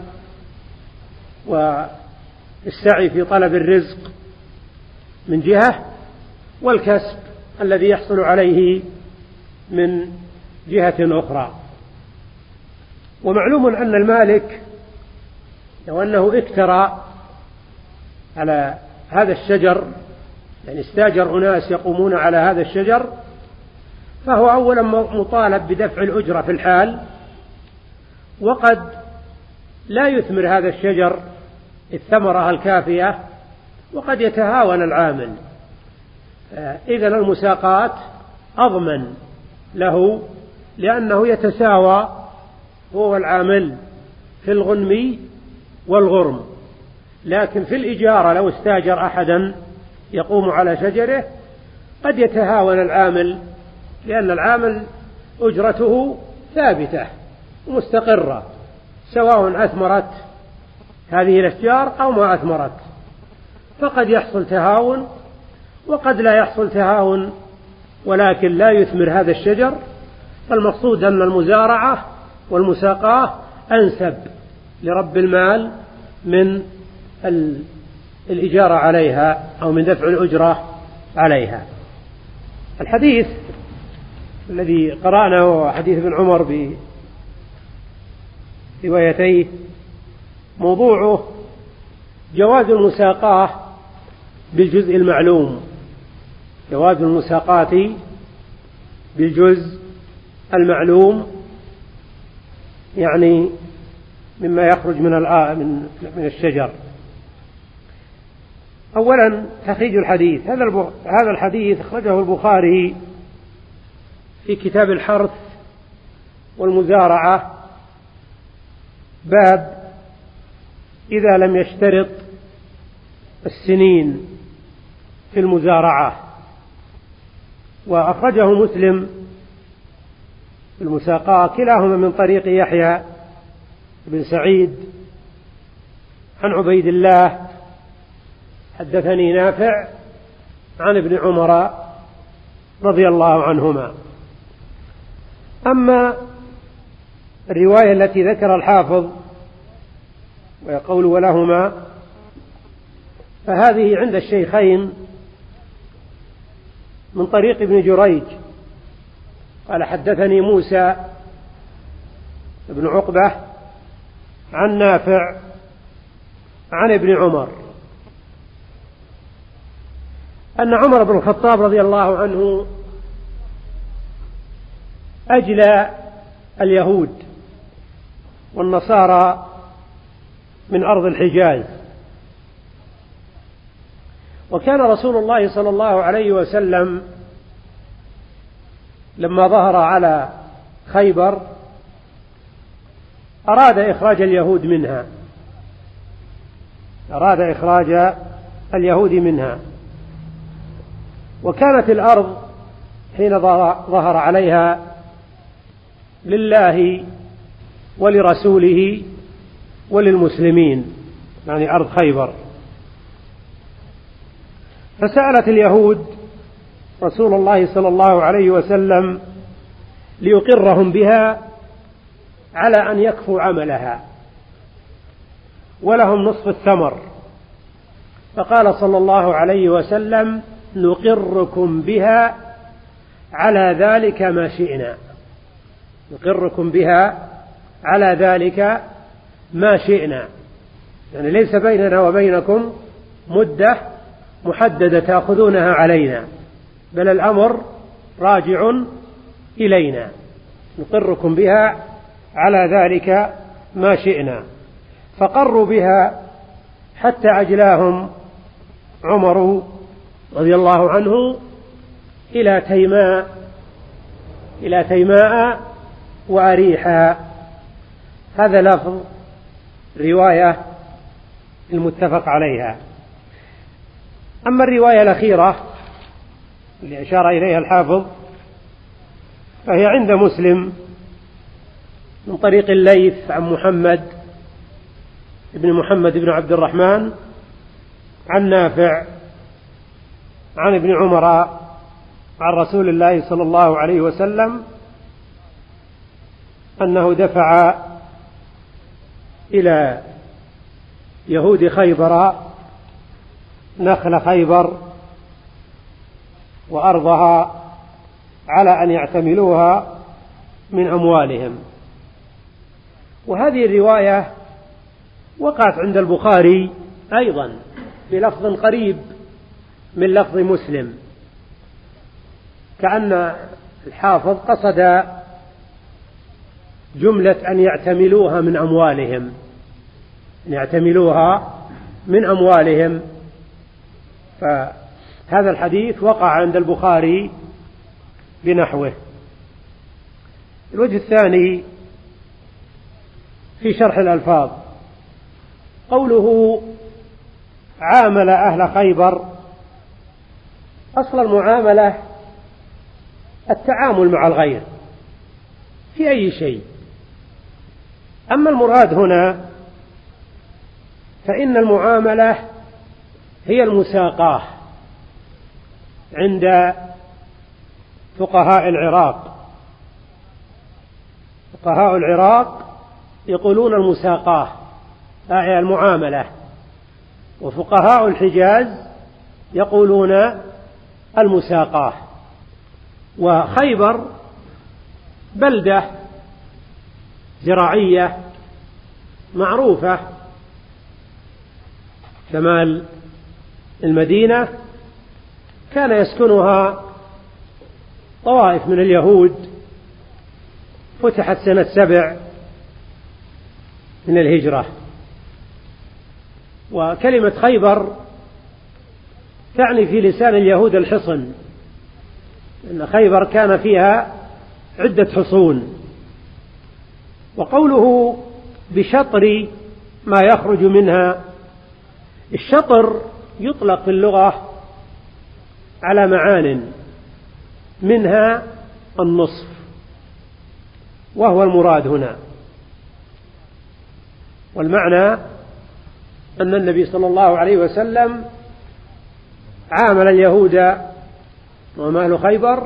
والسعي في طلب الرزق من جهة، والكسب الذي يحصل عليه من جهة أخرى. ومعلوم أن المالك لو أنه اكترى على هذا الشجر، يعني استاجر أناس يقومون على هذا الشجر، فهو أولا مطالب بدفع الأجرة في الحال، وقد لا يثمر هذا الشجر الثمرة الكافية، وقد يتهاون العامل. إذن المساقات أضمن له، لأنه يتساوى هو والعامل في الغنم والغرم. لكن في الإجارة لو استاجر أحدا يقوم على شجره قد يتهاون العامل، لأن العامل أجرته ثابتة ومستقرة سواء أثمرت هذه الأشجار أو ما أثمرت، فقد يحصل تهاون وقد لا يحصل تهاون، ولكن لا يثمر هذا الشجر. فالمقصود أن المزارعة والمساقاة أنسب لرب المال من الإجارة عليها أو من دفع الأجرة عليها. الحديث الذي قرأناه هو حديث ابن عمر بروايتيه، موضوعه جواز المساقاة بالجزء المعلوم، جواز المساقاة بالجزء المعلوم، يعني مما يخرج من من الشجر. أولا تخريج الحديث. هذا هذا الحديث أخرجه البخاري في كتاب الحرث والمزارعة، باب إذا لم يشترط السنين في المزارعة. وأخرجه مسلم في المساقاة كلاهما من طريق يحيى بن سعيد عن عبيد الله حدثني نافع عن ابن عمر رضي الله عنهما. أما الرواية التي ذكر الحافظ ويقول ولهما، فهذه عند الشيخين من طريق ابن جريج قال حدثني موسى بن عقبة عن نافع عن ابن عمر أن عمر بن الخطاب رضي الله عنه أجلى اليهود والنصارى من أرض الحجاز. وكان رسول الله صلى الله عليه وسلم لما ظهر على خيبر أراد إخراج اليهود منها أراد إخراج اليهود منها وكانت الأرض حين ظهر عليها لله ولرسوله وللمسلمين، يعني أرض خيبر. فسألت اليهود رسول الله صلى الله عليه وسلم ليقرهم بها على أن يكفوا عملها ولهم نصف الثمر، فقال صلى الله عليه وسلم: نقركم بها على ذلك ما شئنا، نقركم بها على ذلك ما شئنا، يعني ليس بيننا وبينكم مدة محددة تأخذونها علينا، بل الأمر راجع إلينا، نقركم بها على ذلك ما شئنا. فقروا بها حتى أجلاهم عمر رضي الله عنه إلى تيماء إلى تيماء وأريحا. هذا لفظ رواية المتفق عليها. أما الرواية الأخيرة اللي أشار إليها الحافظ فهي عند مسلم من طريق الليث عن محمد ابن محمد بن عبد الرحمن عن نافع عن ابن عمر عن رسول الله صلى الله عليه وسلم أنه دفع إلى يهود خيبر نخل خيبر وأرضها على أن يعتملوها من أموالهم. وهذه الرواية وقعت عند البخاري أيضا بلفظ قريب من لفظ مسلم، كأن الحافظ قصد جملة أن يعتملوها من أموالهم، أن يعتملوها من أموالهم. فهذا الحديث وقع عند البخاري بنحوه. الوجه الثاني في شرح الألفاظ قوله عامل أهل خيبر. أصل المعاملة التعامل مع الغير في أي شيء، أما المراد هنا فإن المعاملة هي المساقاة عند فقهاء العراق. فقهاء العراق يقولون المساقاة أي المعاملة، وفقهاء الحجاز يقولون المساقاة. وخيبر بلدة زراعية معروفة شمال المدينة، كان يسكنها طوائف من اليهود، فتحت سنة سبع من الهجرة. وكلمة خيبر تعني في لسان اليهود الحصن، إن خيبر كان فيها عدة حصون. وقوله بشطر ما يخرج منها، الشطر يطلق في اللغة على معان، منها النصف، وهو المراد هنا. والمعنى أن النبي صلى الله عليه وسلم عامل اليهود ومال خيبر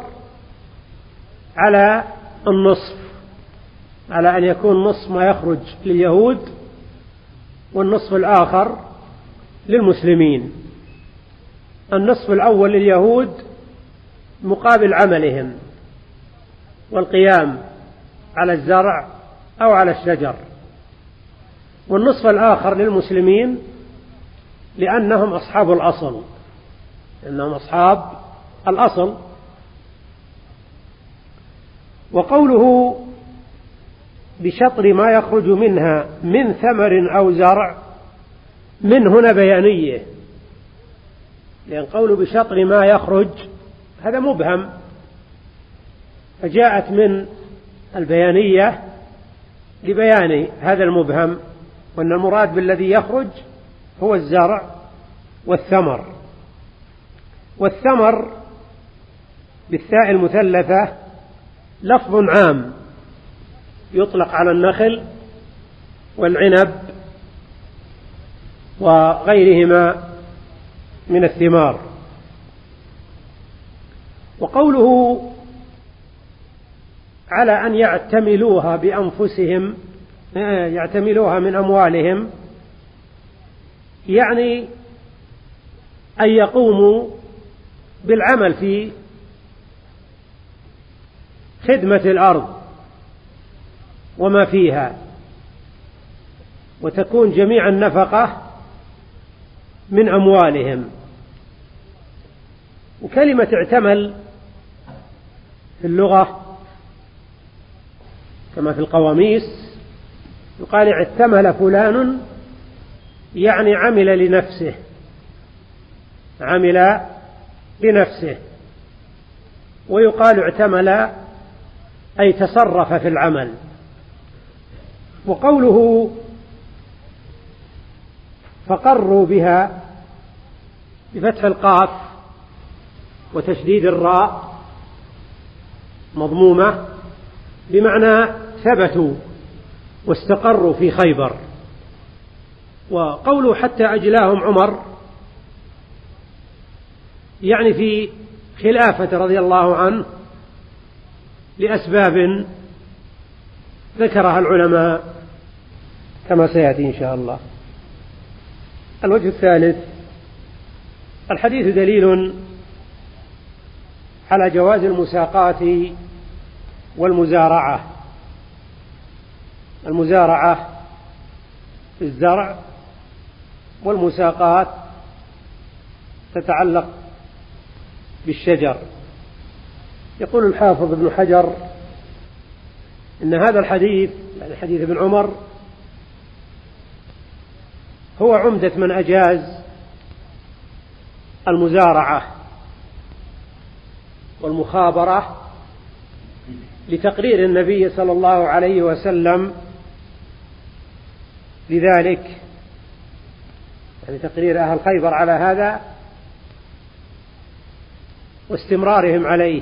على النصف، على أن يكون نصف ما يخرج لليهود والنصف الآخر للمسلمين. النصف الأول لليهود مقابل عملهم والقيام على الزرع أو على الشجر، والنصف الآخر للمسلمين لأنهم أصحاب الأصل، لأنهم أصحاب الأصل. وقوله بشطر ما يخرج منها من ثمر أو زرع، من هنا بيانية، لأن قوله بشطر ما يخرج هذا مبهم، فجاءت من البيانية لبيان هذا المبهم، وأن المراد بالذي يخرج هو الزرع والثمر. والثمر بالثاء المثلثة لفظ عام يطلق على النخل والعنب وغيرهما من الثمار. وقوله على أن يعتملوها بأنفسهم، يعتملوها من أموالهم، يعني أن يقوموا بالعمل في خدمة الأرض وما فيها، وتكون جميع النفقة من أموالهم. وكلمة اعتمل في اللغة كما في القواميس يقال اعتمل فلان، يعني عمل لنفسه، عمل لنفسه. ويقال اعتمل أي تصرف في العمل. وقوله فقروا بها بفتح القاف وتشديد الراء مضمومة بمعنى ثبتوا واستقروا في خيبر. وقوله حتى أجلاهم عمر يعني في خلافة رضي الله عنه لأسباب ذكرها العلماء كما سيأتي إن شاء الله. الوجه الثالث: الحديث دليل على جواز المساقات والمزارعة. المزارعة في الزرع، والمساقات تتعلق بالشجر. يقول الحافظ ابن حجر إن هذا الحديث، يعني حديث ابن عمر، هو عمدة من أجاز المزارعة والمخابرة لتقرير النبي صلى الله عليه وسلم لذلك، يعني تقرير أهل خيبر على هذا واستمرارهم عليه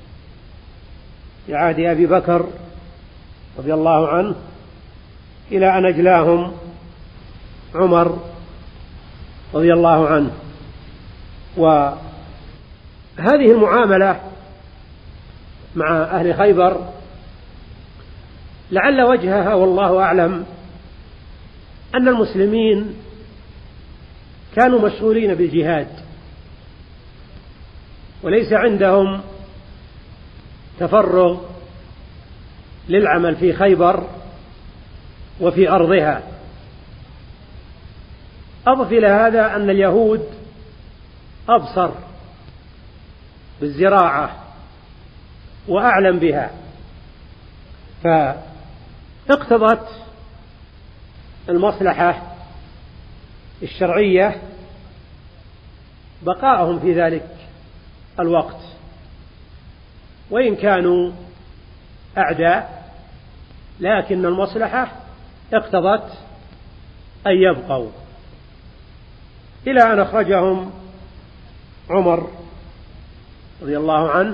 في عهد أبي بكر رضي الله عنه إلى أن أجلاهم عمر رضي الله عنه. وهذه المعاملة مع أهل خيبر لعل وجهها والله أعلم أن المسلمين كانوا مشغولين بالجهاد وليس عندهم تفرغ للعمل في خيبر وفي أرضها. أضف إلى هذا أن اليهود أبصر بالزراعة وأعلم بها، فاقتضت المصلحة الشرعية بقاءهم في ذلك الوقت، وإن كانوا أعداء، لكن المصلحة اقتضت أن يبقوا، إلى أن أخرجهم عمر رضي الله عنه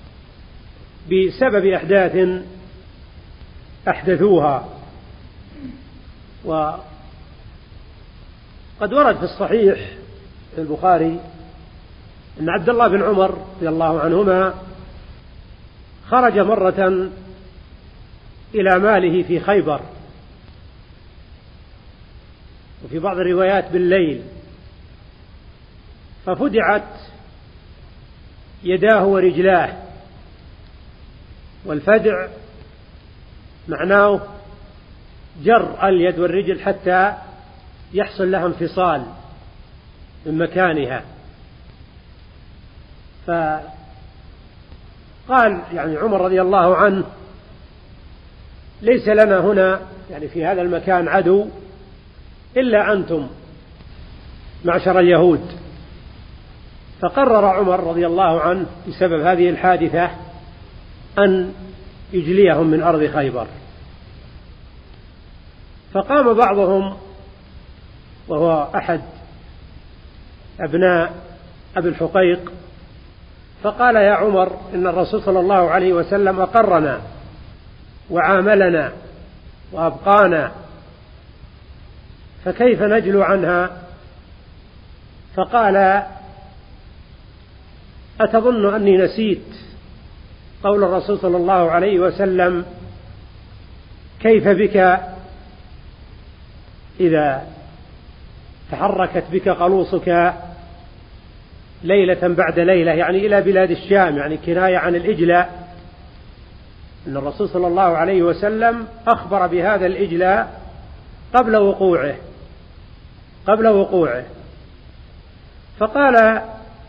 بسبب أحداث أحدثوها. وقد ورد في الصحيح في البخاري أن عبد الله بن عمر رضي الله عنهما خرج مرة إلى ماله في خيبر، وفي بعض الروايات بالليل، ففدعت يداه ورجلاه. والفدع معناه جر اليد والرجل حتى يحصل لها انفصال من مكانها. فقال يعني عمر رضي الله عنه: ليس لنا هنا يعني في هذا المكان عدو إلا أنتم معشر اليهود. فقرر عمر رضي الله عنه بسبب هذه الحادثة أن يجليهم من أرض خيبر. فقام بعضهم وهو أحد أبناء أبي الحقيق فقال: يا عمر، إن الرسول صلى الله عليه وسلم أقرنا وعاملنا وأبقانا فكيف نجلو عنها؟ فقال: أتظن أني نسيت قول الرسول صلى الله عليه وسلم: كيف بك إذا تحركت بك قلوصك ليلة بعد ليلة، يعني إلى بلاد الشام، يعني كناية عن الإجلاء، أن الرسول صلى الله عليه وسلم أخبر بهذا الإجلاء قبل وقوعه قبل وقوعه فقال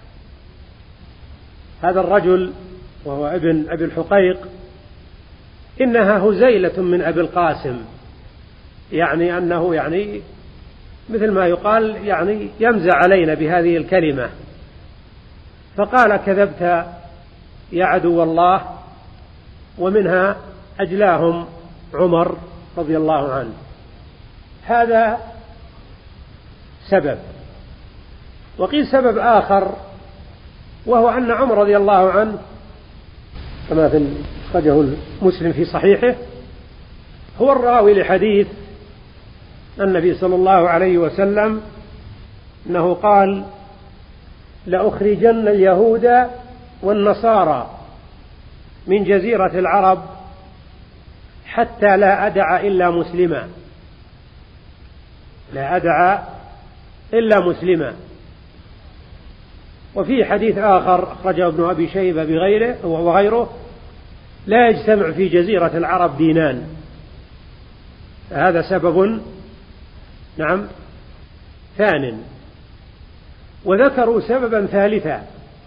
هذا الرجل وهو ابن أبي الحقيق: إنها هزيلة من أبي القاسم، يعني أنه يعني مثل ما يقال يعني يمزح علينا بهذه الكلمة. فقال: كذبت يا عدو الله. ومنها أجلاهم عمر رضي الله عنه. هذا سبب. وقيل سبب آخر، وهو أن عمر رضي الله عنه كما في أخرجه مسلم في صحيحه هو الراوي لحديث النبي صلى الله عليه وسلم أنه قال: لأخرجن اليهود والنصارى من جزيرة العرب حتى لا أدع إلا مسلما لا أدع إلا مسلما. وفي حديث آخر أخرجه ابن أبي شيبة بغيره وغيره: لا يجتمع في جزيرة العرب دينان. هذا سبب نعم ثان. وذكروا سببا ثالثا،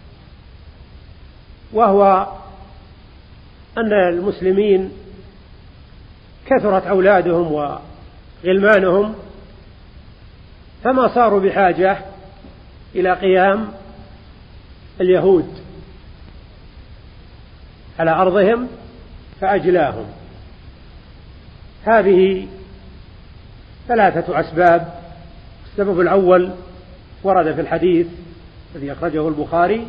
وهو أن المسلمين كثرت أولادهم وغلمانهم، فما صاروا بحاجة إلى قيام اليهود على أرضهم فأجلاهم. هذه ثلاثة أسباب. السبب الأول ورد في الحديث الذي أخرجه البخاري،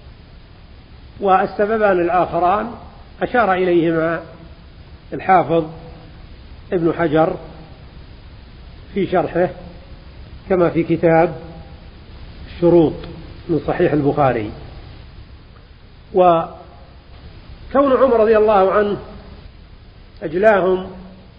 والسببان الآخران أشار إليهما الحافظ ابن حجر في شرحه كما في كتاب الشروط من صحيح البخاري. وكون عمر رضي الله عنه أجلاهم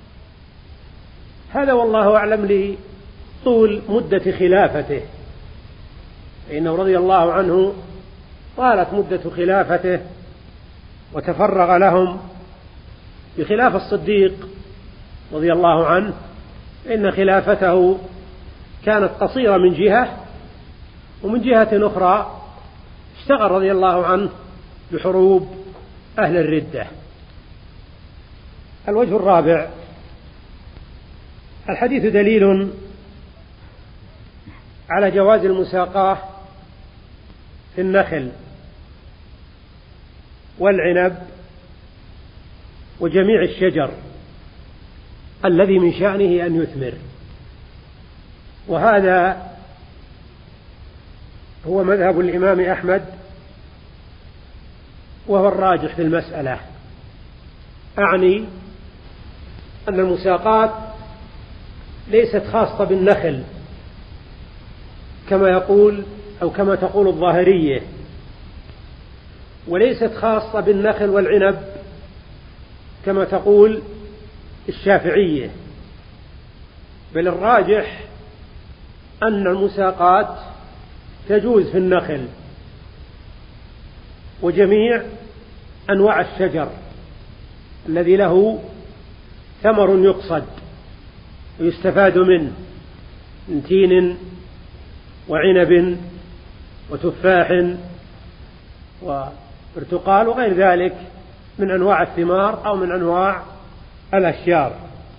هذا والله أعلم لطول مدة خلافته، فإنه رضي الله عنه طالت مدة خلافته وتفرغ لهم، بخلاف الصديق رضي الله عنه إن خلافته كانت قصيرة من جهة، ومن جهة أخرى اشتغل رضي الله عنه بحروب أهل الردة. الوجه الرابع: الحديث دليل على جواز المساقاة في النخل والعنب وجميع الشجر الذي من شأنه أن يثمر، وهذا هو مذهب الإمام أحمد وهو الراجح في المسألة. أعني أن المساقات ليست خاصة بالنخل كما يقول أو كما تقول الظاهرية، وليست خاصة بالنخل والعنب كما تقول الشافعية، بل الراجح أن المساقات تجوز في النخل وجميع أنواع الشجر الذي له ثمر يقصد ويستفاد منه من تين وعنب وتفاح وبرتقال وغير ذلك من أنواع الثمار أو من أنواع الأشجار.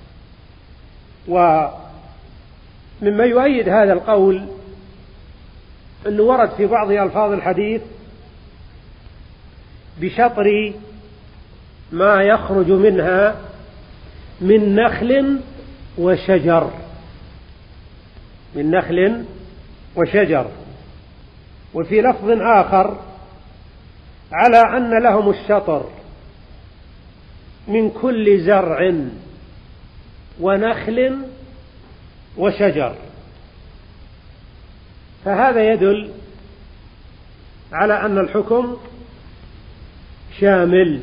ومما يؤيد هذا القول أنه ورد في بعض ألفاظ الحديث بشطر ما يخرج منها من نخل وشجر من نخل وشجر وفي لفظ آخر على أن لهم الشطر من كل زرع ونخل وشجر، فهذا يدل على أن الحكم شامل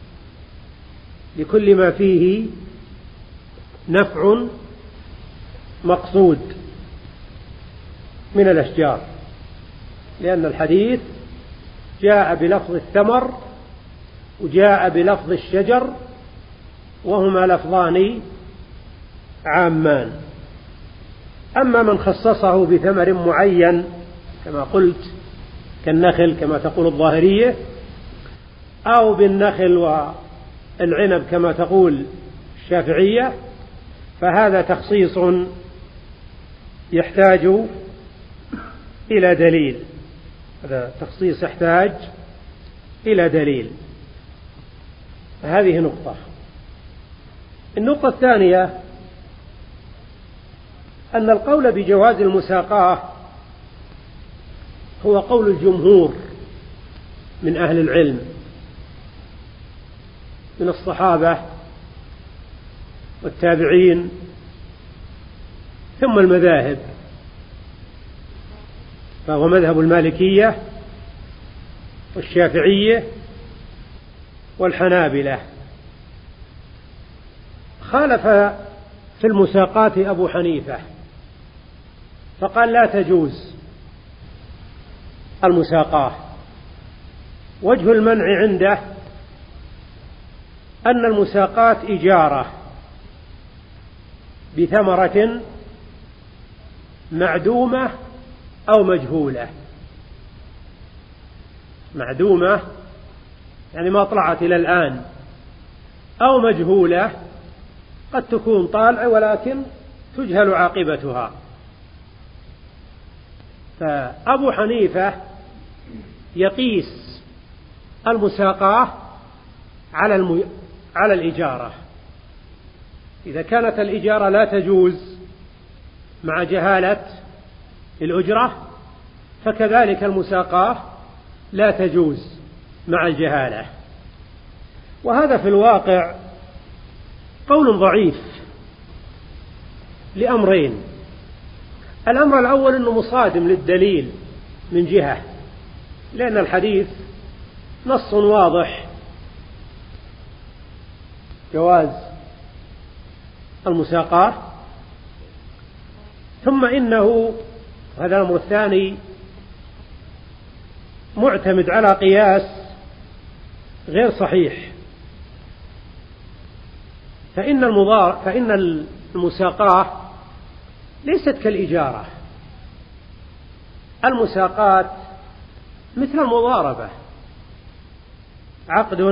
لكل ما فيه نفع مقصود من الأشجار، لأن الحديث جاء بلفظ الثمر وجاء بلفظ الشجر، وهما لفظان عامان. أما من خصصه بثمر معين كما قلت كالنخل كما تقول الظاهرية، أو بالنخل والعنب كما تقول الشافعية، فهذا تخصيص يحتاج إلى دليل، هذا تخصيص يحتاج إلى دليل. هذه نقطة. النقطة الثانية أن القول بجواز المساقاة هو قول الجمهور من أهل العلم من الصحابة والتابعين ثم المذاهب، فهو مذهب المالكية والشافعية والحنابلة. خالف في المساقات أبو حنيفة فقال لا تجوز المساقاة. وجه المنع عنده أن المساقات إجارة بثمرة معدومة أو مجهولة. معدومة يعني ما طلعت إلى الآن، أو مجهولة قد تكون طالعة ولكن تجهل عاقبتها. فأبو حنيفة يقيس المساقاة على الم... على الإجارة. إذا كانت الإجارة لا تجوز مع جهالة الأجرة، فكذلك المساقاة لا تجوز مع الجهالة. وهذا في الواقع قول ضعيف لأمرين. الأمر الأول أنه مصادم للدليل من جهة، لأن الحديث نص واضح جواز المساقاة، ثم إنه هذا الأمر الثاني معتمد على قياس غير صحيح. فإن المضار فإن المساقاة ليست كالإجارة. المساقات مثل المضاربة، عقد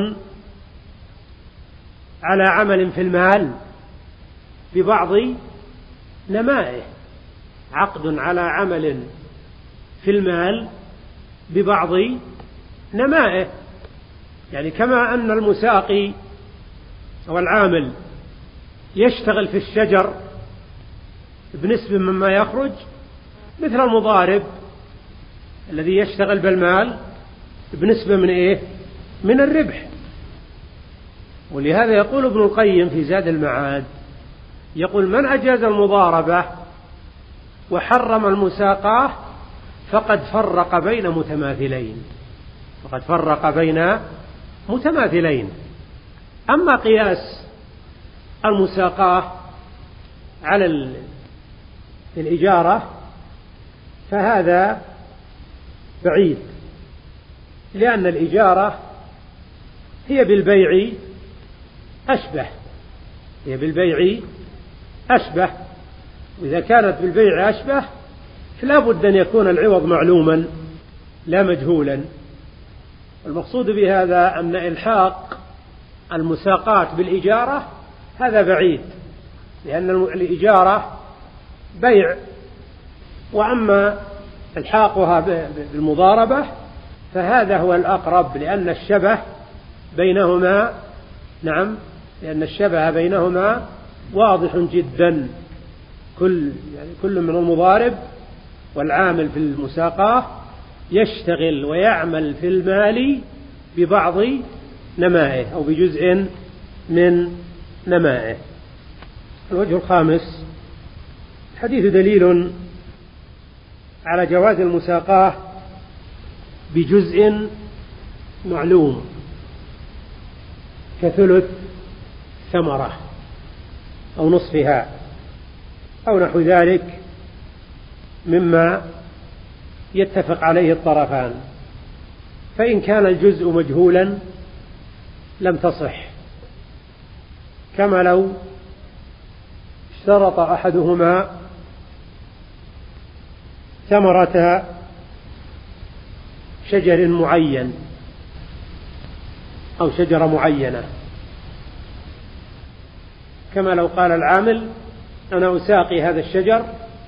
على عمل في المال ببعض نمائه، عقد على عمل في المال ببعض نمائه. يعني كما أن المساقي أو العامل يشتغل في الشجر بنسبة مما يخرج، مثل المضارب الذي يشتغل بالمال بنسبة من إيه؟ من الربح. ولهذا يقول ابن القيم في زاد المعاد، يقول من أجاز المضاربة وحرم المساقاة فقد فرق بين متماثلين، فقد فرق بين متماثلين. أما قياس المساقاة على الإجارة فهذا بعيد، لأن الإجارة هي بالبيع أشبه، هي بالبيع أشبه، وإذا كانت بالبيع أشبه فلا بد أن يكون العوض معلوما لا مجهولا. المقصود بهذا أن إلحاق المساقات بالإجارة هذا بعيد، لأن الإجارة بيع، وأما إلحاقها بالمضاربة فهذا هو الأقرب، لأن الشبه بينهما نعم لأن الشبه بينهما واضح جدا. كل يعني كل من المضارب والعامل في المساقاة يشتغل ويعمل في المال ببعض نمائه أو بجزء من نمائه. الوجه الخامس الحديث دليل على جواز المساقاة بجزء معلوم كثلث ثمرة أو نصفها أو نحو ذلك مما يتفق عليه الطرفان، فإن كان الجزء مجهولا لم تصح، كما لو اشترط أحدهما ثمرة شجر معين أو شجرة معينة، كما لو قال العامل أنا أساقي هذا الشجر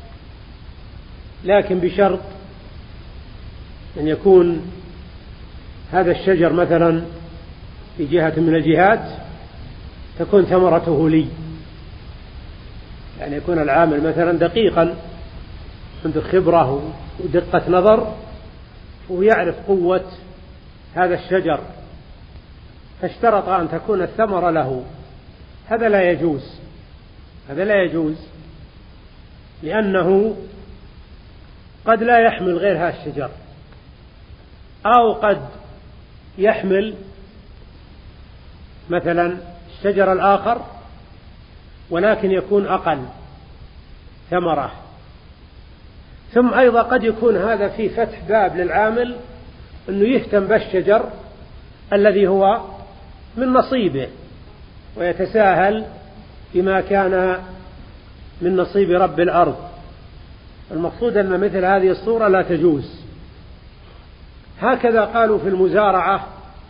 لكن بشرط أن يكون هذا الشجر مثلا في جهة من الجهات تكون ثمرته لي، يعني يكون العامل مثلا دقيقا عنده خبرة ودقة نظر ويعرف قوة هذا الشجر، فاشترط أن تكون الثمرة له، هذا لا يجوز، هذا لا يجوز لأنه قد لا يحمل غير هذا الشجر، أو قد يحمل مثلا الشجر الآخر ولكن يكون أقل ثمرة. ثم أيضا قد يكون هذا في فتح باب للعامل أنه يهتم بالشجر الذي هو من نصيبه ويتساهل بما كان من نصيب رب الأرض. المقصود أن مثل هذه الصورة لا تجوز. هكذا قالوا في المزارعة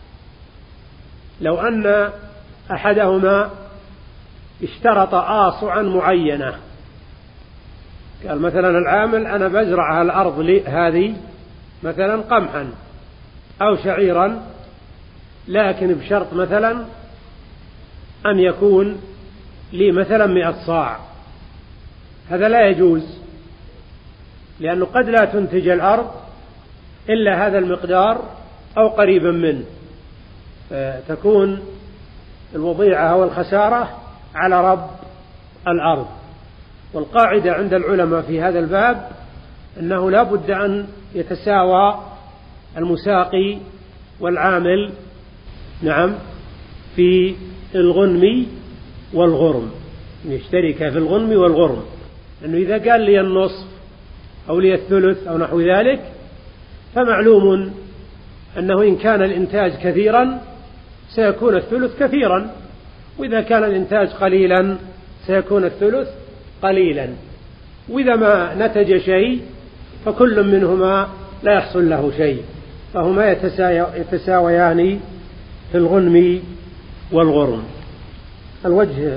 لو أن أحدهما اشترط آصعا معينة، قال مثلا العامل أنا بزرع الأرض لي هذه مثلا قمحا أو شعيرا لكن بشرط مثلا أن يكون لي مثلا مئة صاع، هذا لا يجوز لأنه قد لا تنتج الأرض إلا هذا المقدار أو قريبا منه، تكون الوضيعة والخسارة على رب الأرض. والقاعدة عند العلماء في هذا الباب أنه لا بد أن يتساوى المساقي والعامل نعم في الغنم والغرم، يشترك في الغنم والغرم، لأنه إذا قال لي النصف أو لي الثلث أو نحو ذلك فمعلوم أنه إن كان الإنتاج كثيرا سيكون الثلث كثيرا، وإذا كان الإنتاج قليلا سيكون الثلث قليلا، وإذا ما نتج شيء فكل منهما لا يحصل له شيء، فهما يتساويان في الغنم والغرم. الوجه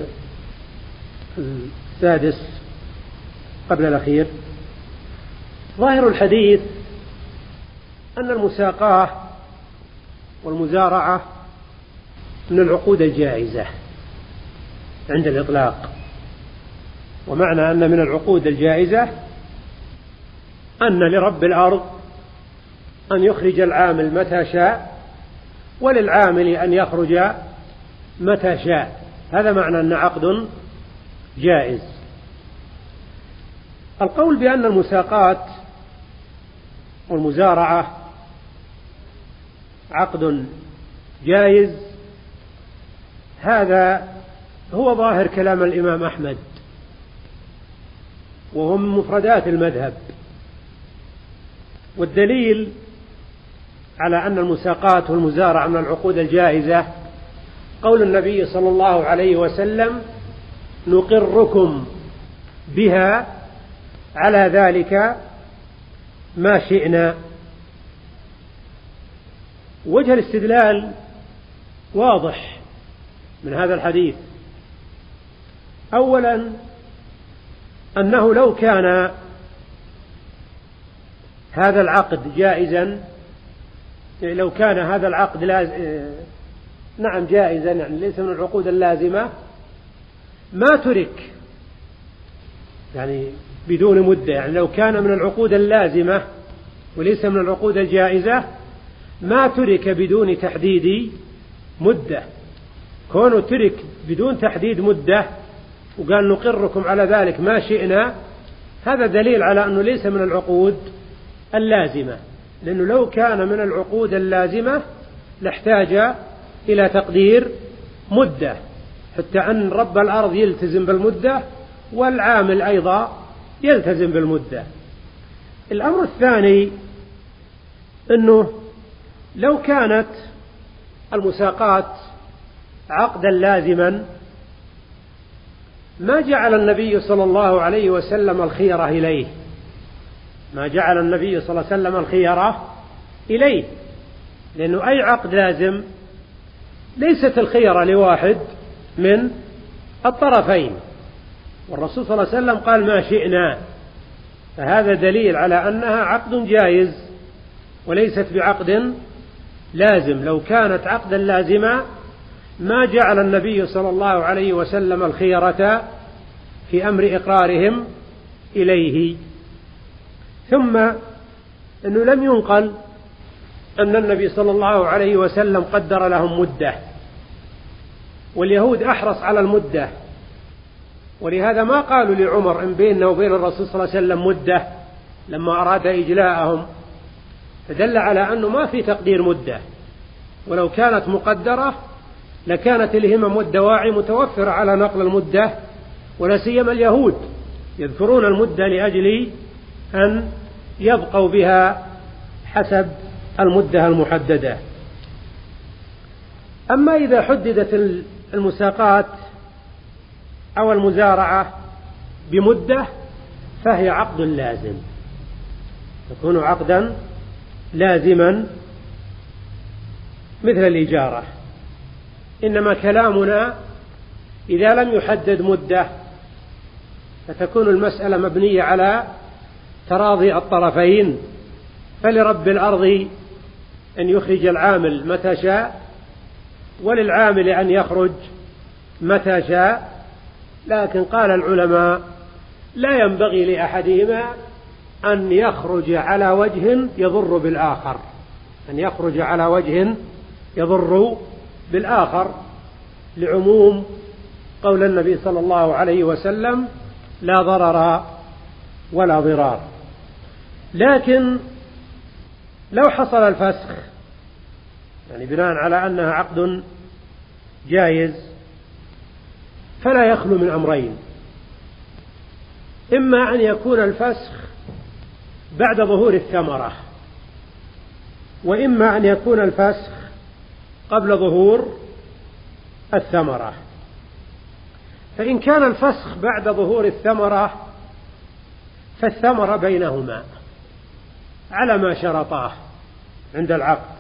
السادس قبل الأخير، ظاهر الحديث أن المساقاة والمزارعة من العقود الجائزة عند الإطلاق، ومعنى أن من العقود الجائزة أن لرب الأرض أن يخرج العامل متى شاء وللعامل أن يخرج متى شاء، هذا معنى أن عقد جائز. القول بأن المساقات والمزارعة عقد جائز هذا هو ظاهر كلام الإمام أحمد، وهم من مفردات المذهب، والدليل على أن المساقات والمزارعة من العقود الجائزة قول النبي صلى الله عليه وسلم نقركم بها على ذلك ما شئنا. وجه الاستدلال واضح من هذا الحديث، أولا أنه لو كان هذا العقد جائزا، لو كان هذا العقد لاز... نعم جائزا يعني ليس من العقود اللازمة ما ترك يعني بدون مدة، يعني لو كان من العقود اللازمة وليس من العقود الجائزة ما ترك بدون تحديد مدة. كونه ترك بدون تحديد مدة وقال نقركم على ذلك ما شئنا، هذا دليل على أنه ليس من العقود اللازمة، لأنه لو كان من العقود اللازمة لاحتاج إلى تقدير مدة، حتى أن رب الأرض يلتزم بالمدة والعامل أيضا يلتزم بالمدة. الأمر الثاني أنه لو كانت المساقات عقدا لازما ما جعل النبي صلى الله عليه وسلم الخيرة إليه، ما جعل النبي صلى الله عليه وسلم الخيرة إليه، لأنه أي عقد لازم ليست الخيرة لواحد من الطرفين، والرسول صلى الله عليه وسلم قال ما شئنا، فهذا دليل على أنها عقد جائز وليست بعقد لازم. لو كانت عقدا لازما ما جعل النبي صلى الله عليه وسلم الخيرة في أمر إقرارهم إليه. ثم أنه لم ينقل أن النبي صلى الله عليه وسلم قدر لهم مدة، واليهود أحرص على المدة، ولهذا ما قالوا لعمر إن بيننا وبين الرسول صلى الله عليه وسلم مدة لما أراد إجلاءهم، فدل على أنه ما في تقدير مدة، ولو كانت مقدرة لكانت الهمم والدواعي متوفرة على نقل المدة، ولا سيما اليهود يذكرون المدة لأجل أن يبقوا بها حسب المدة المحددة. أما إذا حددت المساقات أو المزارعة بمدة فهي عقد لازم، تكون عقدا لازما مثل الإجارة. إنما كلامنا إذا لم يحدد مدة فتكون المسألة مبنية على تراضي الطرفين، فلرب الأرض أن يخرج العامل متى شاء، وللعامل أن يخرج متى شاء. لكن قال العلماء لا ينبغي لأحدهما أن يخرج على وجه يضر بالآخر، أن يخرج على وجه يضر بالآخر، لعموم قول النبي صلى الله عليه وسلم لا ضرر ولا ضرار. لكن لو حصل الفسخ، يعني بناء على أنها عقد جائز، فلا يخلو من أمرين: إما أن يكون الفسخ بعد ظهور الثمرة، وإما أن يكون الفسخ قبل ظهور الثمرة. فإن كان الفسخ بعد ظهور الثمرة فالثمرة بينهما على ما شرطاه عند العقد،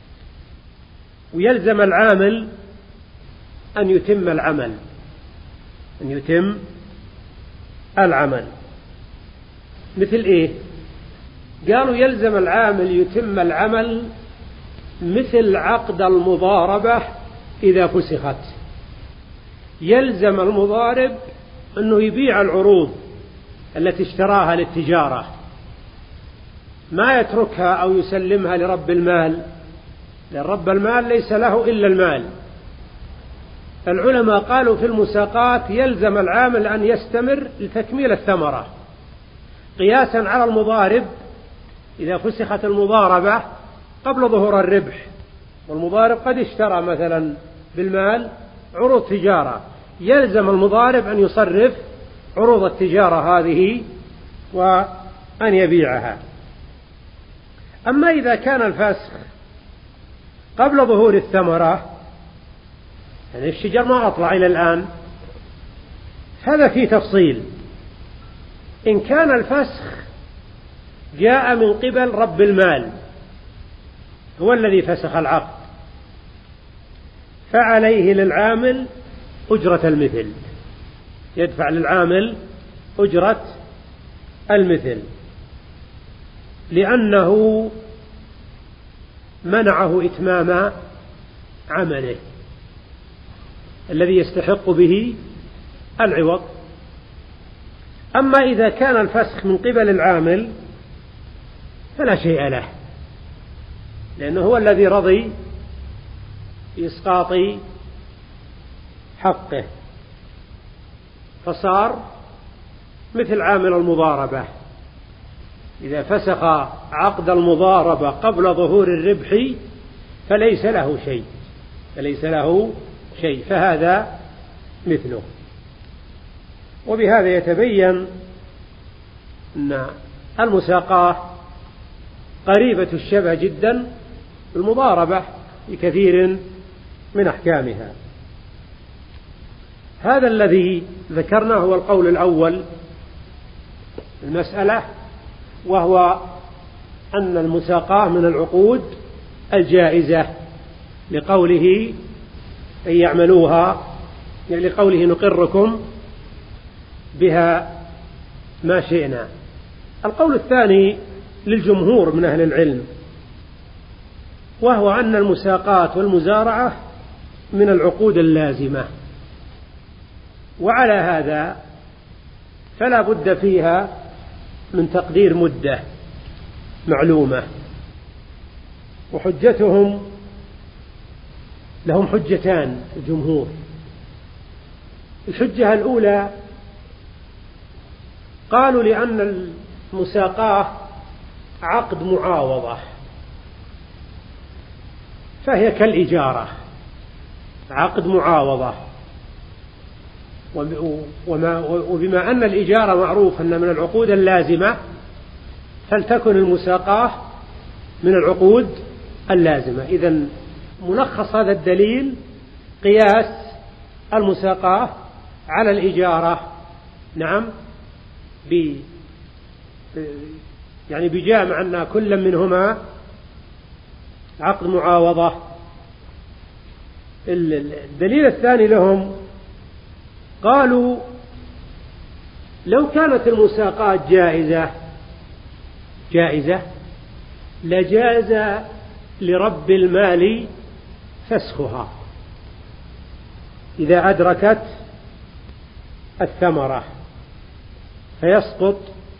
ويلزم العامل أن يتم العمل أن يتم العمل مثل إيه؟ قالوا يلزم العامل يتم العمل مثل عقد المضاربة إذا فسخت. يلزم المضارب أنه يبيع العروض التي اشتراها للتجارة، ما يتركها أو يسلمها لرب المال، لأن رب المال ليس له إلا المال. العلماء قالوا في المساقات يلزم العامل أن يستمر لتكميل الثمرة، قياسا على المضارب إذا فسخت المضاربة قبل ظهور الربح، والمضارب قد اشترى مثلا بالمال عروض تجارة، يلزم المضارب أن يصرف عروض التجارة هذه وأن يبيعها. أما إذا كان الفسخ قبل ظهور الثمرة، يعني الشجر ما أطلع إلى الآن، هذا فيه تفصيل. إن كان الفسخ جاء من قبل رب المال هو الذي فسخ العقد، فعليه للعامل أجرة المثل، يدفع للعامل أجرة المثل، لأنه منعه إتمام عمله الذي يستحق به العوض. أما إذا كان الفسخ من قبل العامل فلا شيء له، لأنه هو الذي رضي بإسقاط حقه، فصار مثل عامل المضاربة، إذا فسخ عقد المضاربة قبل ظهور الربح فليس له شيء فليس له شيء فهذا مثله. وبهذا يتبين أن المساقاة قريبة الشبه جدا بالمضاربة في كثير من أحكامها. هذا الذي ذكرناه هو القول الأول المسألة، وهو أن المساقاة من العقود الجائزة لقوله أن يعملوها، يعني لقوله نقركم بها ما شئنا. القول الثاني للجمهور من أهل العلم، وهو أن المساقات والمزارعة من العقود اللازمة، وعلى هذا فلا بد فيها من تقدير مدة معلومة. وحجتهم لهم حجتان الجمهور. الحجة الأولى قالوا لأن المساقاة عقد معاوضة فهي كالإجارة، عقد معاوضة، وبما أن الإجارة معروف أن من العقود اللازمة فلتكن المساقاة من العقود اللازمة. إذن ملخص هذا الدليل قياس المساقاة على الإجارة، نعم، ب يعني بجامع أن كل منهما عقد معاوضة. الدليل الثاني لهم قالوا لو كانت المساقات جائزة جائزة لجاز لرب المال فسخها إذا أدركت الثمرة، فيسقط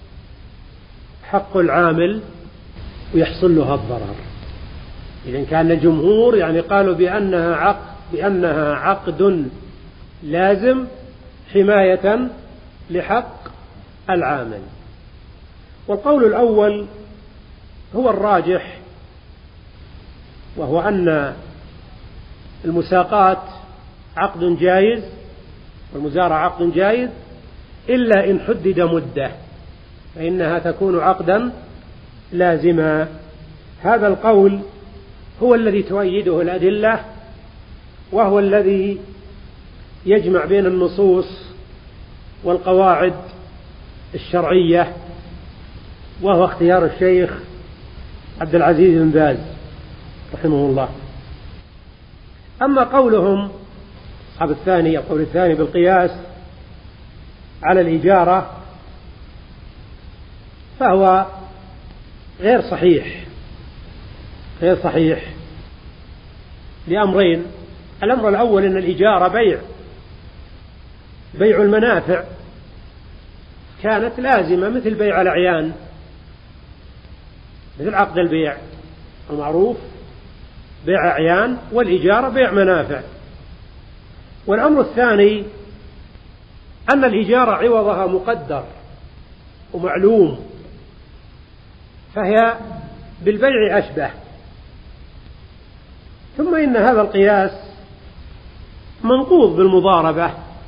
حق العامل ويحصل لها الضرر. إذن كان الجمهور يعني قالوا بأنها عقد بأنها عقد لازم حماية لحق العامل. والقول الأول هو الراجح، وهو أن المساقات عقد جائز والمزارع عقد جائز إلا إن حدد مدة فإنها تكون عقدا لازما. هذا القول هو الذي تؤيده الأدلة، وهو الذي يجمع بين النصوص والقواعد الشرعية، وهو اختيار الشيخ عبد العزيز بن باز رحمه الله. أما قولهم أصحاب الثاني القول الثاني بالقياس على الإجارة فهو غير صحيح غير صحيح لأمرين. الأمر الأول أن الإجارة بيع بيع المنافع كانت لازمة مثل بيع الأعيان، مثل عقد البيع المعروف بيع أعيان، والإجارة بيع منافع. والأمر الثاني أن الإجارة عوضها مقدر ومعلوم، فهي بالبيع أشبه. ثم إن هذا القياس منقوض بالمضاربة،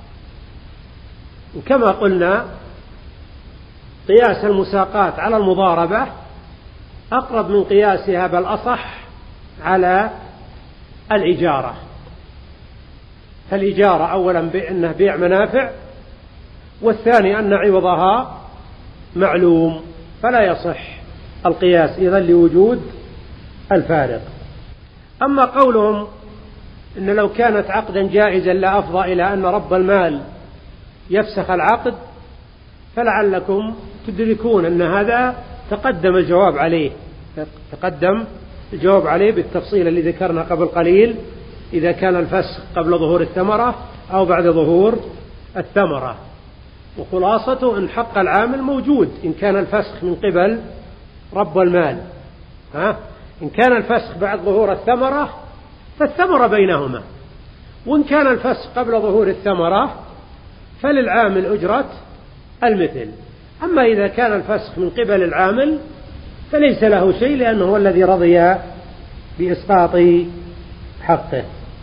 وكما قلنا قياس المساقات على المضاربة أقرب من قياسها بل أصح على الإجارة. فالإجارة أولا بأنه بيع منافع، والثاني أن عوضها معلوم، فلا يصح القياس إذن لوجود الفارق. أما قولهم إن لو كانت عقدا جائزا لا أفضى إلى أن رب المال يفسخ العقد، فلعلكم تدركون أن هذا تقدم الجواب عليه تقدم الجواب عليه بالتفصيل اللي ذكرنا قبل قليل، إذا كان الفسخ قبل ظهور الثمرة أو بعد ظهور الثمرة. وخلاصته أن حق العامل موجود إن كان الفسخ من قبل رب المال، ها؟ إن كان الفسخ بعد ظهور الثمرة فالثمرة بينهما، وإن كان الفسخ قبل ظهور الثمرة فللعامل أجرة المثل. أما إذا كان الفسخ من قبل العامل فليس له شيء، لأنه هو الذي رضي بإسقاط حقه.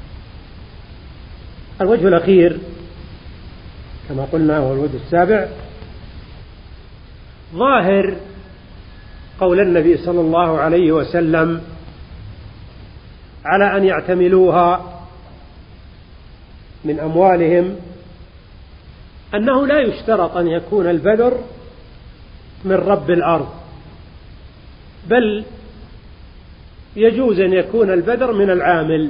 الوجه الأخير كما قلنا هو الوجه السابع، ظاهر قول النبي صلى الله عليه وسلم على أن يعتملوها من أموالهم أنه لا يشترط أن يكون البذر من رب الأرض، بل يجوز أن يكون البذر من العامل،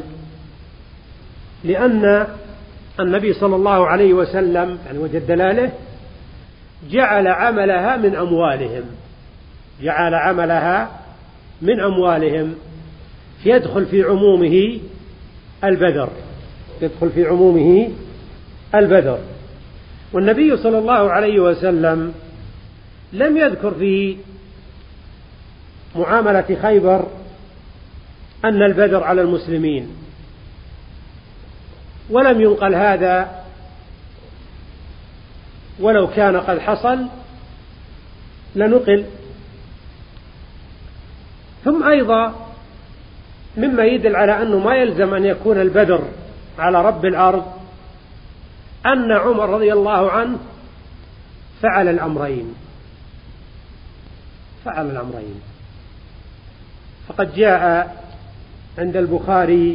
لأن النبي صلى الله عليه وسلم يعني وجه دلاله جعل عملها من أموالهم، جعل عملها من أموالهم، يدخل في عمومه البذر، يدخل في عمومه البذر. والنبي صلى الله عليه وسلم لم يذكر في معاملة خيبر أن البذر على المسلمين، ولم ينقل هذا، ولو كان قد حصل لنقل. ثم أيضا مما يدل على أنه ما يلزم أن يكون البذر على رب الأرض أن عمر رضي الله عنه فعل الأمرين، فعل الأمرين. فقد جاء عند البخاري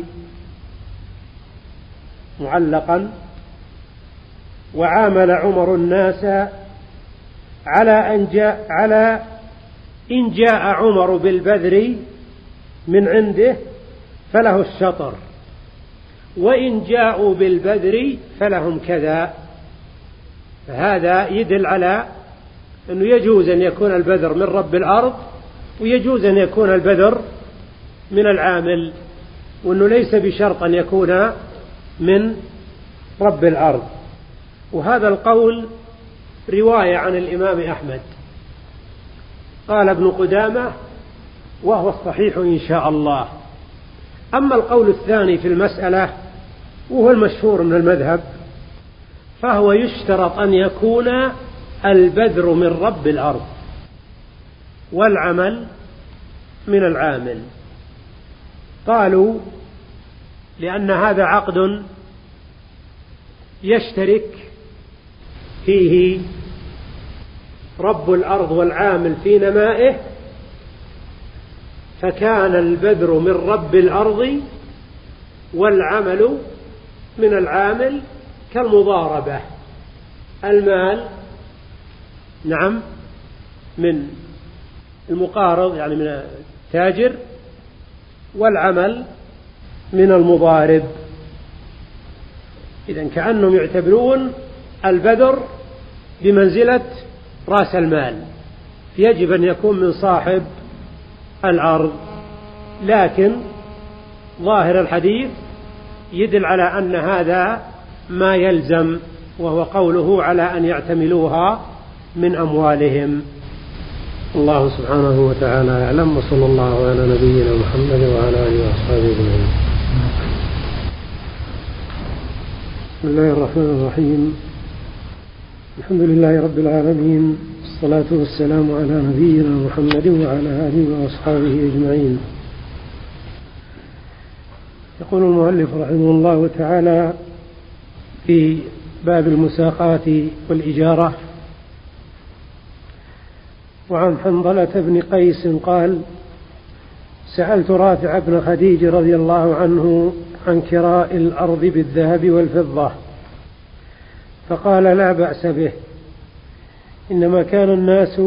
معلقا: وعامل عمر الناس على أن جاء على إن جاء عمر بالبذر من عنده فله الشطر، وإن جاءوا بالبذر فلهم كذا. فهذا يدل على أنه يجوز أن يكون البذر من رب الأرض، ويجوز أن يكون البذر من العامل، وأنه ليس بشرط أن يكون من رب الأرض. وهذا القول رواية عن الإمام أحمد، قال ابن قدامة وهو الصحيح إن شاء الله. أما القول الثاني في المسألة وهو المشهور من المذهب، فهو يشترط أن يكون البذر من رب الأرض والعمل من العامل. قالوا لأن هذا عقد يشترك فيه رب الأرض والعامل في نمائه، فكان البذر من رب الأرض والعمل من العامل كالمضاربة، المال نعم من المقارض يعني من التاجر، والعمل من المضارب. إذن كأنهم يعتبرون البذر بمنزلة رأس المال، يجب أن يكون من صاحب الأرض. لكن ظاهر الحديث يدل على أن هذا ما يلزم، وهو قوله على أن يعتملوها من أموالهم. الله سبحانه وتعالى يعلم، وصلى الله على نبينا محمد وعلى آله وأصحابه أجمعين. بسم الله الرحمن الرحيم، الحمد لله رب العالمين، الصلاة والسلام على نبينا محمد وعلى آله وأصحابه أجمعين. يقول المؤلف رحمه الله تعالى في باب المساقات والإجارة: وعن حنظلة بن قيس قال: سألت رافع بن خديج رضي الله عنه عن كراء الأرض بالذهب والفضة، فقال: لا بأس به، إنما كان الناس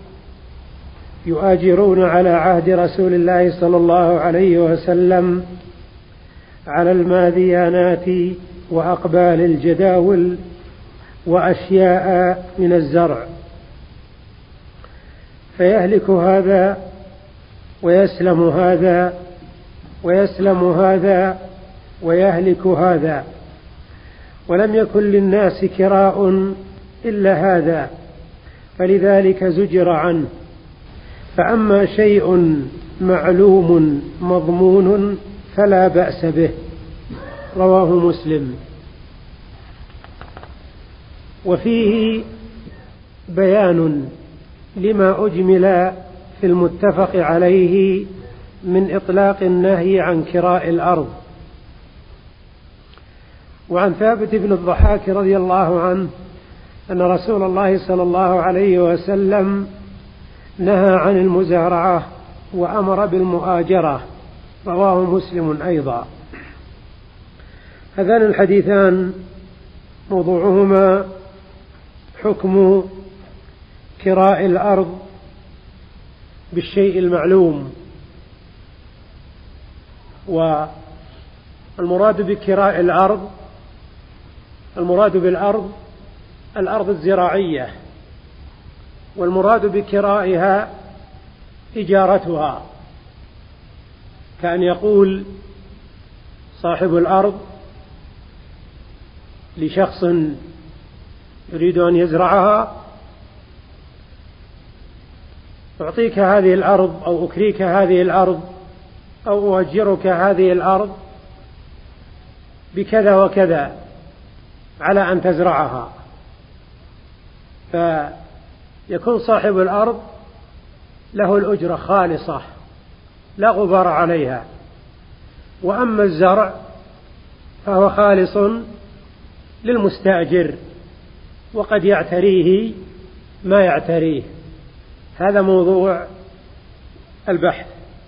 يؤاجرون على عهد رسول الله صلى الله عليه وسلم على الماذيانات وأقبال الجداول وأشياء من الزرع، فيهلك هذا ويسلم هذا ويسلم هذا ويهلك هذا، ولم يكن للناس كراء إلا هذا، فلذلك زجر عنه. فأما شيء معلوم مضمون فلا بأس به. رواه مسلم. وفيه بيان لما أجمل في المتفق عليه من إطلاق النهي عن كراء الأرض. وعن ثابت بن الضحاك رضي الله عنه أن رسول الله صلى الله عليه وسلم نهى عن المزارعة وأمر بالمؤاجرة، رواه مسلم أيضا. هذان الحديثان موضوعهما حكم كراء الأرض بالشيء المعلوم. والمراد بكراء الأرض، المراد بالأرض الأرض الزراعية، والمراد بكرائها إجارتها، كأن يقول صاحب الأرض لشخص يريد أن يزرعها: أعطيك هذه الأرض، أو أكريك هذه الأرض، أو أؤجرك هذه الأرض بكذا وكذا على أن تزرعها. فيكون صاحب الأرض له الأجرة خالصة لا غبار عليها. وأما الزرع فهو خالص للمستأجر، وقد يعتريه ما يعتريه. هذا موضوع البحث.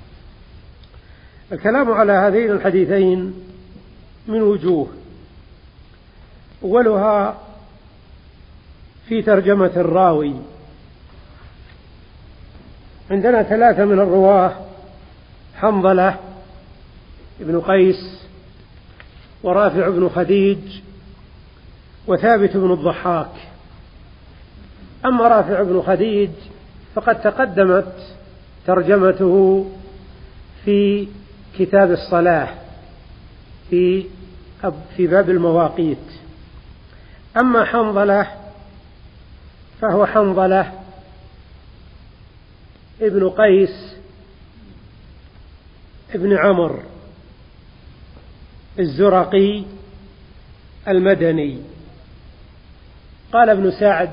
الكلام على هذين الحديثين من وجوه. أولها في ترجمة الراوي. عندنا ثلاثة من الرواه: حنظلة ابن قيس، ورافع بن خديج، وثابت بن الضحاك. أما رافع بن خديج فقد تقدمت ترجمته في كتاب الصلاة في في باب المواقيت. أما حنظلة فهو حنظلة ابن قيس ابن عمرو الزرقي المدني. قال ابن سعد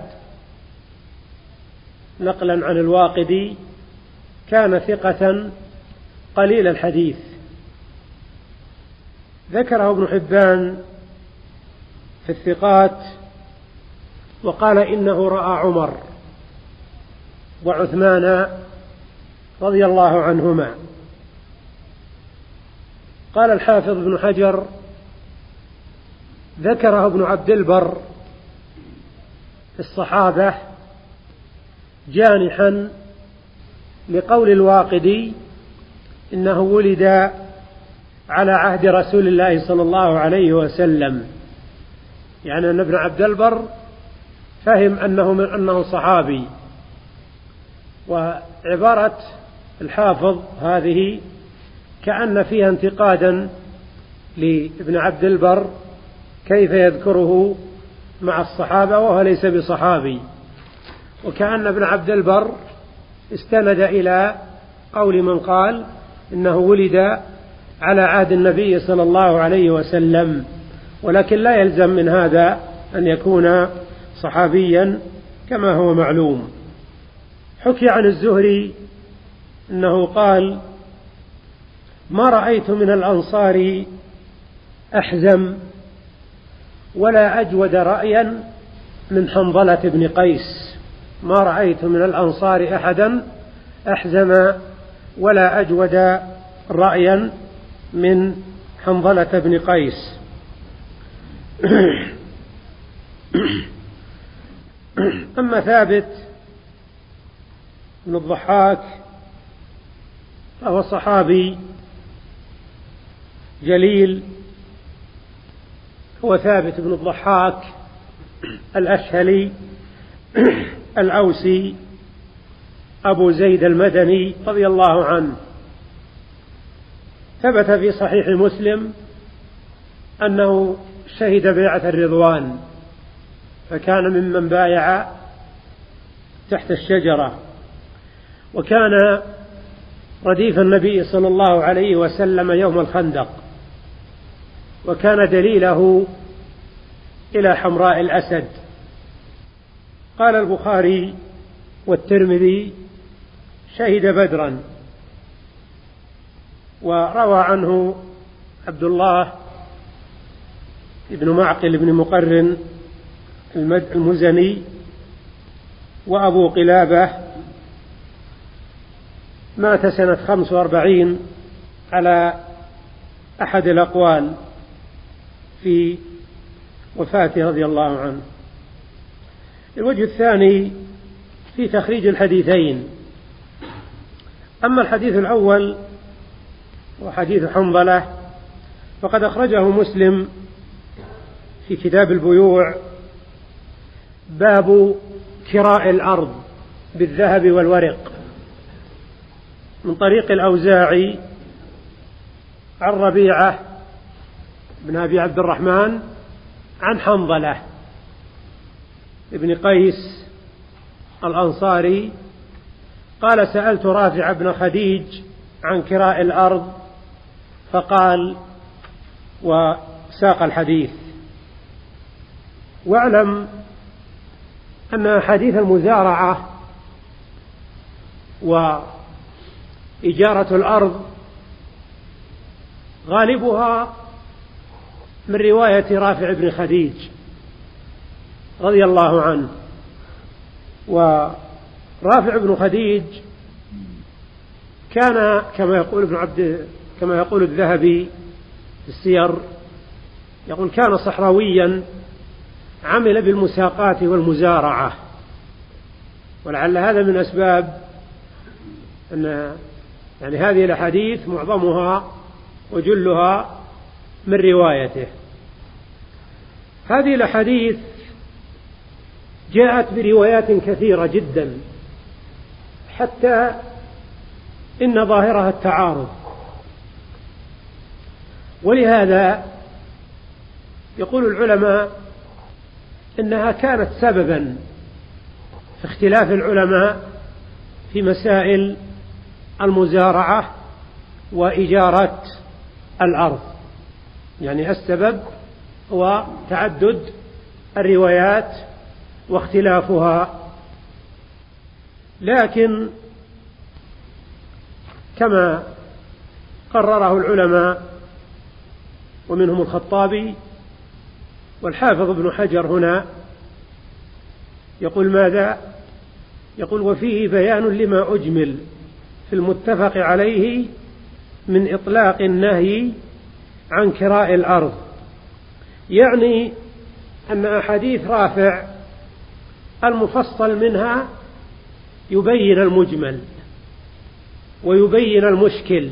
نقلا عن الواقدي: كان ثقة قليل الحديث. ذكره ابن حبان في الثقات وقال إنه رأى عمر وعثمان رضي الله عنهما. قال الحافظ ابن حجر: ذكره ابن عبد البر في الصحابة جانحا لقول الواقدي إنه ولد على عهد رسول الله صلى الله عليه وسلم، يعني أن ابن عبد البر فهم أنه من أنه صحابي. وعبارة الحافظ هذه كأن فيها انتقادا لابن عبد البر كيف يذكره مع الصحابة وهو ليس بصحابي، وكأن ابن عبد البر استند إلى قول من قال إنه ولد على عهد النبي صلى الله عليه وسلم، ولكن لا يلزم من هذا أن يكون صحابيا كما هو معلوم. حكي عن الزهري أنه قال: ما رأيت من الأنصار أحزم ولا أجود رأيا من حنظلة بن قيس. ما رأيت من الأنصار أحدا أحزم ولا أجود رأيا من حنظلة بن قيس. أما ثابت بن الضحاك فهو صحابي جليل. هو ثابت بن الضحاك الأشهلي الأوسي أبو زيد المدني رضي الله عنه. ثبت في صحيح مسلم أنه شهد بيعة الرضوان، فكان ممن بايع تحت الشجرة، وكان رديف النبي صلى الله عليه وسلم يوم الخندق، وكان دليله إلى حمراء الأسد. قال البخاري والترمذي: شهد بدرا. وروى عنه عبد الله بن معقل بن مقرن المزني وأبو قلابة، مات سنة خمس وأربعين على أحد الأقوال في وفاته رضي الله عنه. الوجه الثاني في تخريج الحديثين. أما الحديث الأول وحديث حنظلة فقد أخرجه مسلم في كتاب البيوع، باب كراء الأرض بالذهب والورق، من طريق الأوزاعي عن ربيعة بن أبي عبد الرحمن عن حنظلة ابن قيس الأنصاري قال: سألت رافع بن خديج عن كراء الأرض فقال، وساق الحديث. واعلم أن حديث المزارعة وإجارة الأرض غالبها من رواية رافع بن خديج رضي الله عنه. ورافع بن خديج كان كما يقول ابن عبد كما يقول الذهبي في السير، يقول: كان صحراويا عمل بالمساقات والمزارعة. ولعل هذا من أسباب أن يعني هذه الأحاديث معظمها وجلها من روايته. هذه الأحاديث جاءت بروايات كثيرة جدا، حتى إن ظاهرها التعارض. ولهذا يقول العلماء إنها كانت سببا في اختلاف العلماء في مسائل المزارعة وإجارة الأرض. يعني السبب هو تعدد الروايات واختلافها. لكن كما قرره العلماء ومنهم الخطابي والحافظ ابن حجر هنا، يقول ماذا؟ يقول: وفيه بيان لما أجمل في المتفق عليه من إطلاق النهي عن كراء الأرض. يعني أن أحاديث رافع المفصل منها يبين المجمل ويبين المشكل،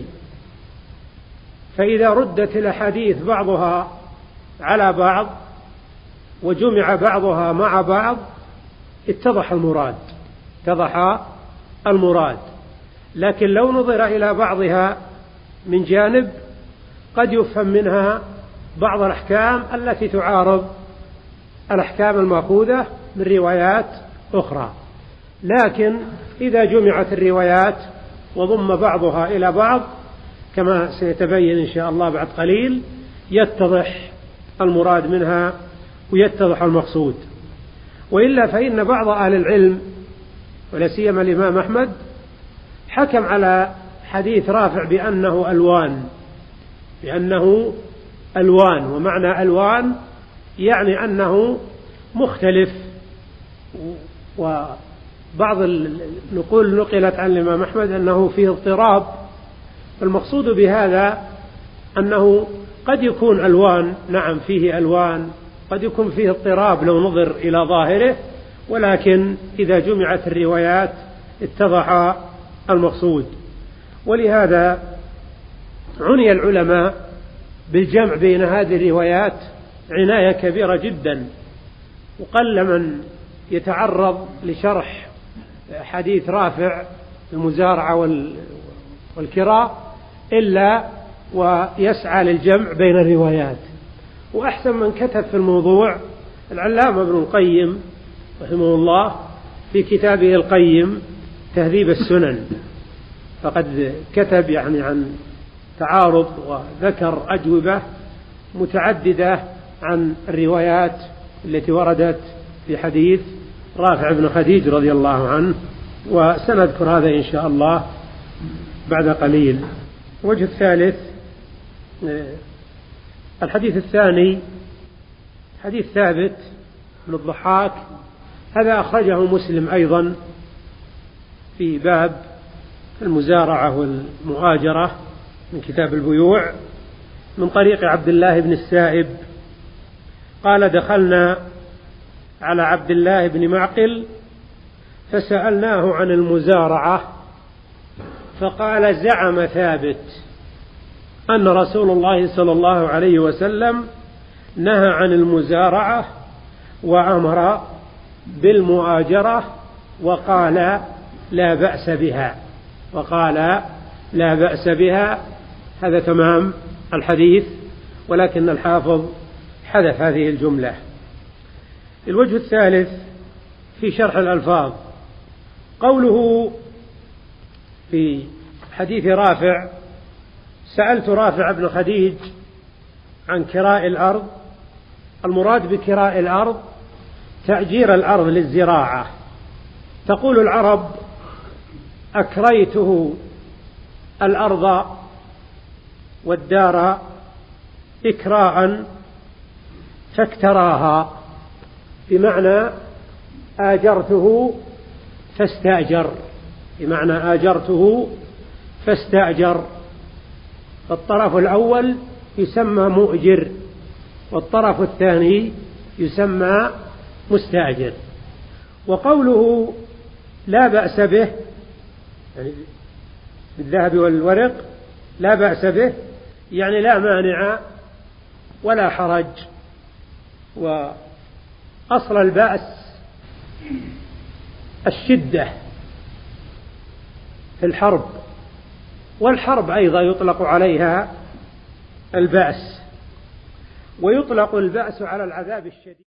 فإذا ردت الأحاديث بعضها على بعض وجمع بعضها مع بعض اتضح المراد اتضح المراد لكن لو نظر إلى بعضها من جانب قد يفهم منها بعض الأحكام التي تعارض الأحكام المأخوذة من روايات أخرى. لكن إذا جمعت الروايات وضم بعضها إلى بعض كما سيتبين إن شاء الله بعد قليل يتضح المراد منها ويتضح المقصود. وإلا فإن بعض أهل العلم ولا سيما الإمام أحمد حكم على حديث رافع بأنه ألوان بأنه ألوان ومعنى ألوان يعني أنه مختلف. وبعض النقول نقلت عن الإمام أحمد أنه فيه اضطراب. المقصود بهذا أنه قد يكون ألوان، نعم فيه ألوان، قد يكون فيه اضطراب لو نظر إلى ظاهره، ولكن إذا جمعت الروايات اتضح المقصود. ولهذا عني العلماء بالجمع بين هذه الروايات عناية كبيرة جدا، وقل من يتعرض لشرح حديث رافع المزارعة والكراء إلا ويسعى للجمع بين الروايات. وأحسن من كتب في الموضوع العلامة ابن القيم رحمه الله في كتابه القيم تهذيب السنن، فقد كتب يعني عن تعارض وذكر أجوبة متعددة عن الروايات التي وردت في حديث رافع بن خديج رضي الله عنه، وسنذكر هذا إن شاء الله بعد قليل. الوجه الثالث الحديث الثاني حديث ثابت بن الضحاك، هذا أخرجه مسلم أيضا في باب المزارعة والمؤاجرة من كتاب البيوع، من طريق عبد الله بن السائب قال: دخلنا على عبد الله بن معقل فسألناه عن المزارعة، فقال: زعم ثابت أن رسول الله صلى الله عليه وسلم نهى عن المزارعة وأمر بالمؤاجرة وقال لا بأس بها وقال لا بأس بها هذا تمام الحديث، ولكن الحافظ حذف هذه الجملة. الوجه الثالث في شرح الألفاظ، قوله في حديث رافع: سألت رافع بن خديج عن كراء الأرض. المراد بكراء الأرض تأجير الأرض للزراعة. تقول العرب: أكريته الأرض والدار إكراء فاكتراها، بمعنى آجرته فاستأجر، بمعنى آجرته فاستأجر. فالطرف الأول يسمى مؤجر، والطرف الثاني يسمى مستأجر. وقوله لا بأس به، يعني بالذهب والورق لا بأس به، يعني لا مانع ولا حرج. وأصل البأس الشدة في الحرب، والحرب أيضا يطلق عليها البأس، ويطلق البأس على العذاب الشديد.